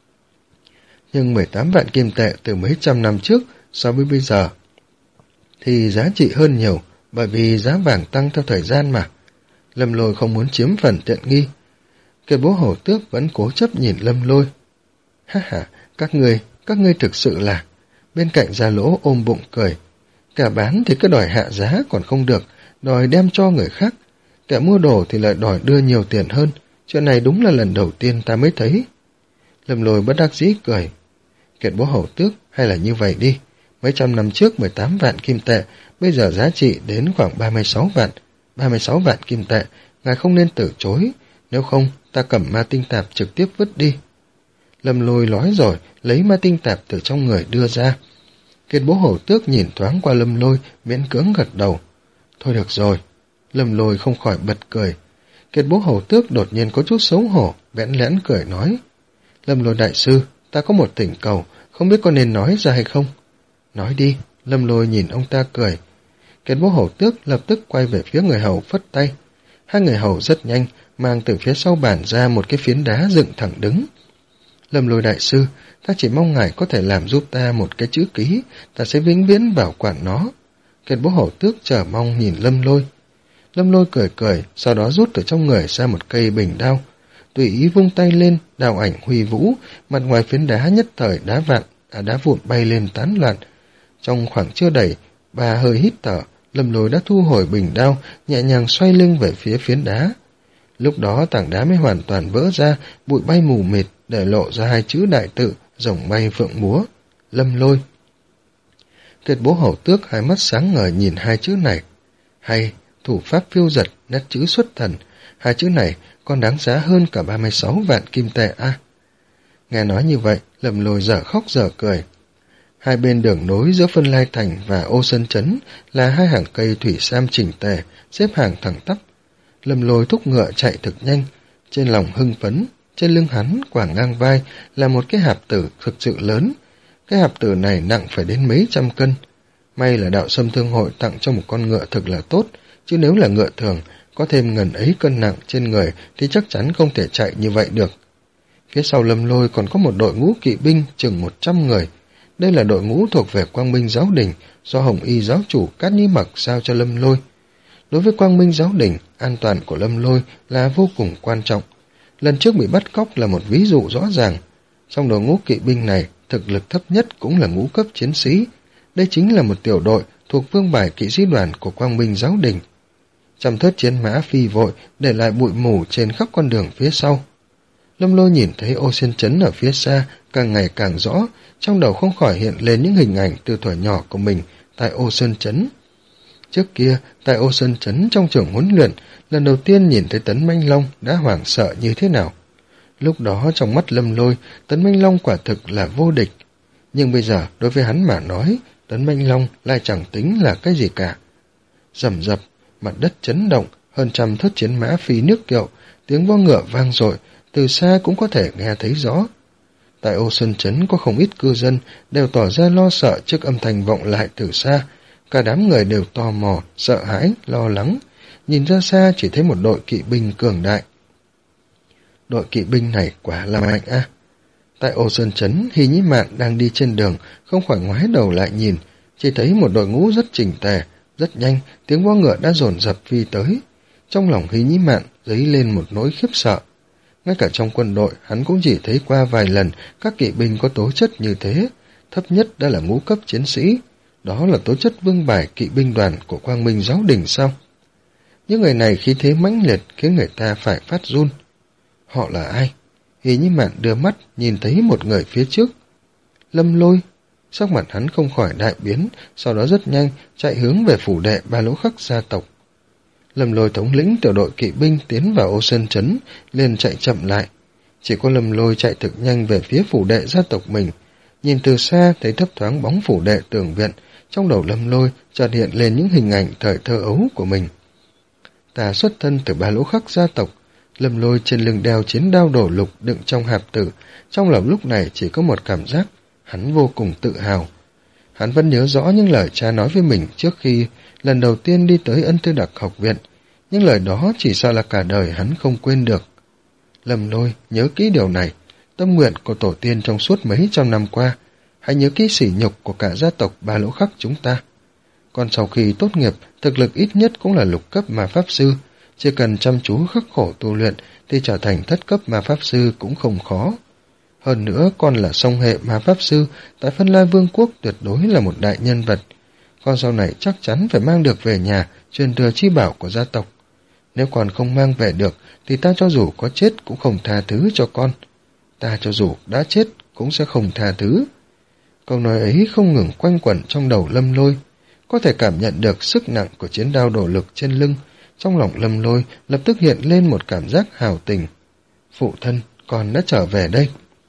Nhưng mười tám vạn kim tệ từ mấy trăm năm trước so với bây giờ thì giá trị hơn nhiều, bởi vì giá vàng tăng theo thời gian mà. Lâm Lôi không muốn chiếm phần tiện nghi. Kiệt Bố Hầu Tước vẫn cố chấp nhìn Lâm Lôi. Ha ha, các ngươi, các ngươi thực sự là... Bên cạnh Gia Lỗ ôm bụng cười. Cả bán thì cứ đòi hạ giá còn không được, đòi đem cho người khác. Kẻ mua đồ thì lại đòi đưa nhiều tiền hơn. Chuyện này đúng là lần đầu tiên ta mới thấy. Lâm Lôi bất đắc dĩ cười. Kiệt Bố Hầu Tước, hay là như vậy đi. Mấy trăm năm trước mười tám vạn kim tệ, bây giờ giá trị đến khoảng ba mươi sáu vạn. ba mươi sáu vạn kim tệ, ngài không nên từ chối. Nếu không, ta cầm ma tinh tạp trực tiếp vứt đi. Lâm Lôi nói rồi, lấy ma tinh tạp từ trong người đưa ra. Kiệt Bố Hầu Tước nhìn thoáng qua Lâm Lôi, miễn cưỡng gật đầu. Thôi được rồi. Lâm Lôi không khỏi bật cười. Kiệt Bố Hầu Tước đột nhiên có chút xấu hổ, bẽn lẽn cười nói. Lâm Lôi đại sư, ta có một thỉnh cầu, không biết có nên nói ra hay không? Nói đi. Lâm Lôi nhìn ông ta cười. Kiệt Bố Hầu Tước lập tức quay về phía người hầu phất tay. Hai người hầu rất nhanh, mang từ phía sau bàn ra một cái phiến đá dựng thẳng đứng. Lâm Lôi đại sư, ta chỉ mong ngài có thể làm giúp ta một cái chữ ký, ta sẽ vĩnh viễn bảo quản nó. Kiệt Bố Hầu Tước chờ mong nhìn Lâm Lôi. Lâm Lôi cười cười, sau đó rút từ trong người ra một cây bình đao. Tùy ý vung tay lên, đao ảnh huy vũ, mặt ngoài phiến đá nhất thời đá vạn, à, đá vụn bay lên tán loạn. Trong khoảng chưa đầy, bà hơi hít thở, Lâm Lôi đã thu hồi bình đao, nhẹ nhàng xoay lưng về phía phiến đá. Lúc đó tảng đá mới hoàn toàn vỡ ra, bụi bay mù mịt, để lộ ra hai chữ đại tự, rồng bay phượng múa, Lâm Lôi. Kiệt Bố Hầu Tước hai mắt sáng ngời nhìn hai chữ này. Hay, thủ pháp phiêu giật, nét chữ xuất thần, hai chữ này còn đáng giá hơn cả ba mươi sáu vạn kim tệ a. À, nghe nói như vậy, Lâm Lôi dở khóc dở cười. Hai bên đường nối giữa Phân Lai Thành và Ô Sơn Trấn là hai hàng cây thủy sam chỉnh tề, xếp hàng thẳng tắp. Lâm Lôi thúc ngựa chạy thực nhanh, trên lòng hưng phấn, trên lưng hắn quàng ngang vai là một cái hạp tử thực sự lớn. Cái hạp tử này nặng phải đến mấy trăm cân. May là Đạo Sâm Thương Hội tặng cho một con ngựa thực là tốt, chứ nếu là ngựa thường, có thêm ngần ấy cân nặng trên người thì chắc chắn không thể chạy như vậy được. Phía sau Lâm Lôi còn có một đội ngũ kỵ binh chừng một trăm người. Đây là đội ngũ thuộc về Quang Minh Giáo Đình do Hồng Y giáo chủ Cát Nhĩ Mặc giao cho Lâm Lôi. Đối với Quang Minh Giáo Đình, an toàn của Lâm Lôi là vô cùng quan trọng. Lần trước bị bắt cóc là một ví dụ rõ ràng. Trong đội ngũ kỵ binh này, thực lực thấp nhất cũng là ngũ cấp chiến sĩ. Đây chính là một tiểu đội thuộc vương bài kỵ sĩ đoàn của Quang Minh Giáo Đình. Trăm thớt chiến mã phi vội để lại bụi mù trên khắp con đường phía sau. Lâm Lôi nhìn thấy Ô Sơn Trấn ở phía xa càng ngày càng rõ, trong đầu không khỏi hiện lên những hình ảnh từ thuở nhỏ của mình tại Ô Sơn Trấn. Trước kia, tại Ô Sơn Trấn trong trường huấn luyện, lần đầu tiên nhìn thấy Tấn Manh Long đã hoảng sợ như thế nào. Lúc đó trong mắt Lâm Lôi, Tấn Manh Long quả thực là vô địch. Nhưng bây giờ, đối với hắn mà nói, Tấn Manh Long lại chẳng tính là cái gì cả. Rầm rập, mặt đất chấn động, hơn trăm thớt chiến mã phi nước kiệu, tiếng vó ngựa vang dội, từ xa cũng có thể nghe thấy rõ. Tại Ô Sơn Trấn có không ít cư dân đều tỏ ra lo sợ trước âm thanh vọng lại từ xa. Cả đám người đều tò mò, sợ hãi, lo lắng. Nhìn ra xa chỉ thấy một đội kỵ binh cường đại. Đội kỵ binh này quả là mạnh a. À. Tại Ô Sơn Trấn, Hy Nhĩ Mạn đang đi trên đường, không khỏi ngoái đầu lại nhìn, chỉ thấy một đội ngũ rất chỉnh tề, rất nhanh, tiếng vó ngựa đã dồn dập phi tới. Trong lòng Hy Nhĩ Mạn dấy lên một nỗi khiếp sợ. Ngay cả trong quân đội, hắn cũng chỉ thấy qua vài lần các kỵ binh có tố chất như thế, thấp nhất đã là ngũ cấp chiến sĩ. Đó là tố chất vương bài kỵ binh đoàn của Quang Minh Giáo Đình sao? Những người này khí thế mãnh liệt khiến người ta phải phát run. Họ là ai? Hy Nhĩ Mạn đưa mắt nhìn thấy một người phía trước. Lâm Lôi. Sắc mặt hắn không khỏi đại biến, sau đó rất nhanh chạy hướng về phủ đệ Ba Lỗ Khắc gia tộc. Lâm Lôi thống lĩnh tiểu đội kỵ binh tiến vào Ô Sơn Trấn, liền chạy chậm lại. Chỉ có Lâm Lôi chạy thực nhanh về phía phủ đệ gia tộc mình. Nhìn từ xa thấy thấp thoáng bóng phủ đệ tường viện, trong đầu Lâm Lôi chợt hiện lên những hình ảnh thời thơ ấu của mình. Ta xuất thân từ Ba Lỗ Khắc gia tộc. Lâm Lôi trên lưng đeo chiến đao đổ lục đựng trong hạp tử, trong lòng lúc này chỉ có một cảm giác, hắn vô cùng tự hào. Hắn vẫn nhớ rõ những lời cha nói với mình trước khi lần đầu tiên đi tới Ân Tư Đặc học viện, những lời đó chỉ sợ là cả đời hắn không quên được. Lâm Lôi nhớ kỹ điều này, tâm nguyện của tổ tiên trong suốt mấy trăm năm qua, hãy nhớ kỹ sỉ nhục của cả gia tộc Ba Lỗ Khắc chúng ta. Còn sau khi tốt nghiệp, thực lực ít nhất cũng là lục cấp ma pháp sư, chỉ cần chăm chú khắc khổ tu luyện thì trở thành thất cấp ma pháp sư cũng không khó. Hơn nữa còn là song hệ ma pháp sư, tại Phân Lai Vương quốc tuyệt đối là một đại nhân vật. Con sau này chắc chắn phải mang được về nhà, truyền thừa chi bảo của gia tộc. Nếu còn không mang về được, thì ta cho dù có chết cũng không tha thứ cho con. Ta cho dù đã chết cũng sẽ không tha thứ. Câu nói ấy không ngừng quanh quẩn trong đầu Lâm Lôi. Có thể cảm nhận được sức nặng của chiến đao đổ lực trên lưng. Trong lòng Lâm Lôi lập tức hiện lên một cảm giác hào tình. Phụ thân, con đã trở về đây.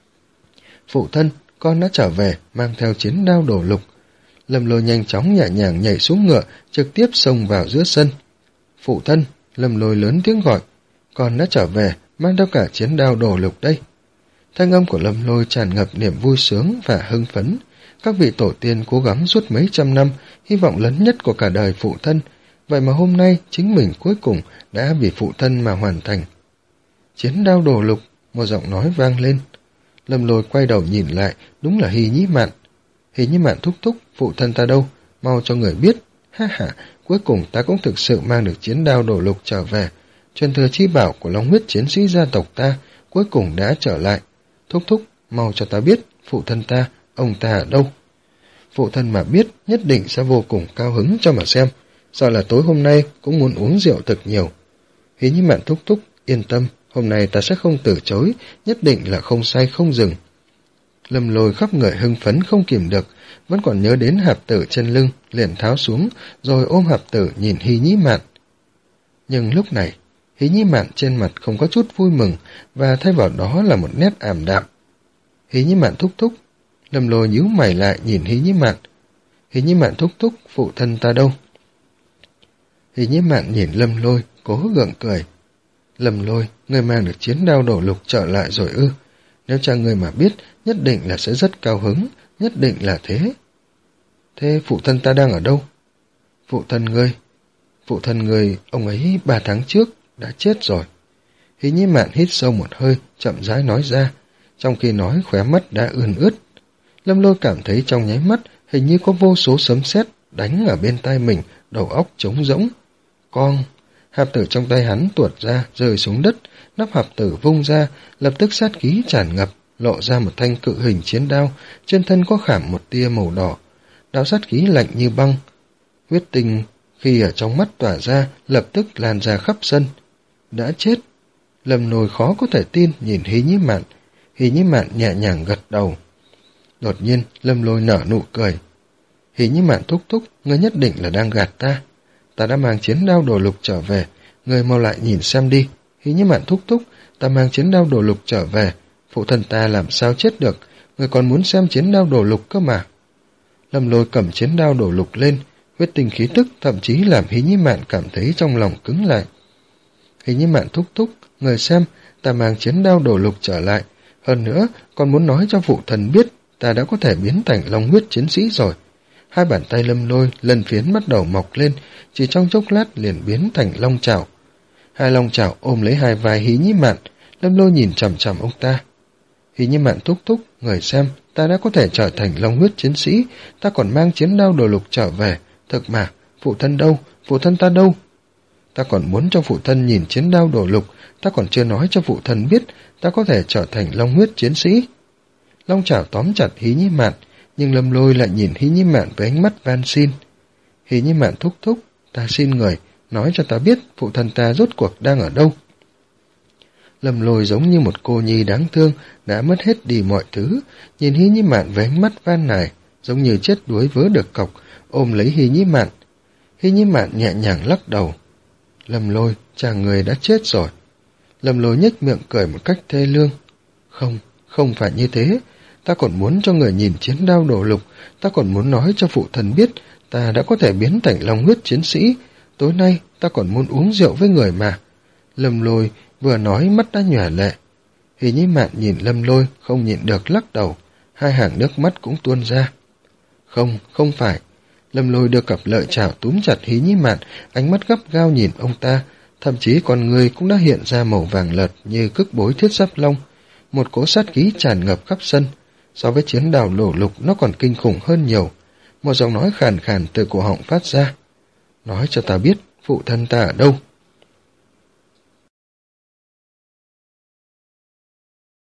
Phụ thân, con đã trở về, mang theo chiến đao đổ lục. Lâm Lôi nhanh chóng nhẹ nhàng nhảy xuống ngựa, trực tiếp xông vào giữa sân. Phụ thân, Lâm Lôi lớn tiếng gọi, con đã trở về, mang theo cả chiến đao đổ lục đây. Thanh âm của Lâm Lôi tràn ngập niềm vui sướng và hưng phấn. Các vị tổ tiên cố gắng suốt mấy trăm năm, hy vọng lớn nhất của cả đời phụ thân. Vậy mà hôm nay chính mình cuối cùng đã vì phụ thân mà hoàn thành. Chiến đao đổ lục, một giọng nói vang lên. Lâm Lôi quay đầu nhìn lại, đúng là Hy Nhĩ Mạn. Hy Nhĩ Mạn thúc thúc, phụ thân ta đâu, mau cho người biết. Ha ha, cuối cùng ta cũng thực sự mang được chiến đao đổ lục trở về. Truyền thừa chi bảo của Long huyết chiến sĩ gia tộc ta cuối cùng đã trở lại. Thúc thúc, mau cho ta biết, phụ thân ta, ông ta ở đâu. Phụ thân mà biết, nhất định sẽ vô cùng cao hứng cho mà xem. Sợ là tối hôm nay cũng muốn uống rượu thật nhiều. Hy Nhĩ Mạn thúc thúc, yên tâm, hôm nay ta sẽ không từ chối, nhất định là không say không dừng. Lâm Lôi khắp người hưng phấn không kìm được, vẫn còn nhớ đến hạp tử trên lưng, liền tháo xuống, rồi ôm hạp tử nhìn Hy Nhĩ Mạn. Nhưng lúc này, Hy Nhĩ Mạn trên mặt không có chút vui mừng, và thay vào đó là một nét ảm đạm. Hy Nhĩ Mạn thúc thúc, Lâm Lôi nhíu mày lại nhìn Hí Nhĩ Mạn. Hí Nhĩ Mạn thúc thúc, phụ thân ta đâu? Hí Nhĩ Mạn nhìn Lâm Lôi, cố gượng cười. Lâm Lôi, ngươi mang được chiến đao đổ lục trở lại rồi ư? Nếu cha ngươi mà biết, nhất định là sẽ rất cao hứng, nhất định là thế. Thế phụ thân ta đang ở đâu? Phụ thân ngươi, phụ thân ngươi, ông ấy ba tháng trước đã chết rồi. Hí Nhĩ Mạn hít sâu một hơi, chậm rãi nói ra, trong khi nói khóe mắt đã ươn ướt. Lâm Lôi cảm thấy trong nháy mắt hình như có vô số sấm sét đánh ở bên tai mình, đầu óc trống rỗng. Con, hạp tử trong tay hắn tuột ra, rơi xuống đất, nắp hạp tử vung ra, lập tức sát khí tràn ngập, lộ ra một thanh cự hình chiến đao, trên thân có khảm một tia màu đỏ. Đao sát khí lạnh như băng, huyết tinh khi ở trong mắt tỏa ra, lập tức lan ra khắp sân. Đã chết. Lâm Lôi khó có thể tin nhìn Hí Nhĩ Mạn. Hí Nhĩ Mạn nhẹ nhàng gật đầu. Đột nhiên, Lâm Lôi nở nụ cười. Hí Nhĩ Mạn thúc thúc, ngươi nhất định là đang gạt ta. Ta đã mang chiến đao đồ lục trở về, ngươi mau lại nhìn xem đi. Hí Nhĩ Mạn thúc thúc, ta mang chiến đao đồ lục trở về, phụ thân ta làm sao chết được, ngươi còn muốn xem chiến đao đồ lục cơ mà. Lâm Lôi cầm chiến đao đồ lục lên, huyết tinh khí tức thậm chí làm Hí Nhĩ Mạn cảm thấy trong lòng cứng lại. Hí Nhĩ Mạn thúc thúc, người xem, ta mang chiến đao đồ lục trở lại, hơn nữa còn muốn nói cho phụ thần biết ta đã có thể biến thành long huyết chiến sĩ rồi. Hai bàn tay Lâm Lôi lần phiến bắt đầu mọc lên, chỉ trong chốc lát liền biến thành long chảo. Hai long chảo ôm lấy hai vai Hí Nhĩ Mạn. Lâm Lôi nhìn chằm chằm ông ta. Hí Nhĩ Mạn thúc thúc, người xem, ta đã có thể trở thành long huyết chiến sĩ, ta còn mang chiến đao đồ lục trở về, thực mà, phụ thân đâu, phụ thân ta đâu? Ta còn muốn cho phụ thân nhìn chiến đao đồ lục, ta còn chưa nói cho phụ thân biết ta có thể trở thành long huyết chiến sĩ. Long chảo tóm chặt Hí Nhĩ Mạn, nhưng Lâm Lôi lại nhìn Hí Nhĩ Mạn với ánh mắt van xin. Hí Nhĩ Mạn thúc thúc, ta xin người, nói cho ta biết phụ thân ta rốt cuộc đang ở đâu. Lâm Lôi giống như một cô nhi đáng thương, đã mất hết đi mọi thứ, nhìn Hí Nhĩ Mạn với ánh mắt van nài, giống như chết đuối vớ được cọc, ôm lấy Hí Nhĩ Mạn. Hí Nhĩ Mạn nhẹ nhàng lắc đầu. Lâm Lôi, cha người đã chết rồi. Lâm Lôi nhếch miệng cười một cách thê lương. Không, không phải như thế, ta còn muốn cho người nhìn chiến đao đổ lục, ta còn muốn nói cho phụ thần biết ta đã có thể biến thành long huyết chiến sĩ, tối nay ta còn muốn uống rượu với người mà. Lâm Lôi vừa nói mắt đã nhòe lệ. Hí Nhĩ Mạn nhìn Lâm Lôi không nhịn được lắc đầu, hai hàng nước mắt cũng tuôn ra. Không, không phải. Lâm Lôi đưa cặp lợi chảo túm chặt Hí Nhĩ Mạn, ánh mắt gắt gao nhìn ông ta, thậm chí con người cũng đã hiện ra màu vàng lợt như cước bối thiết giáp long. Một cỗ sát khí tràn ngập khắp sân, so với chiến đao đổ lục nó còn kinh khủng hơn nhiều. Một giọng nói khàn khàn từ cổ họng phát ra. Nói cho ta biết phụ thân ta ở đâu.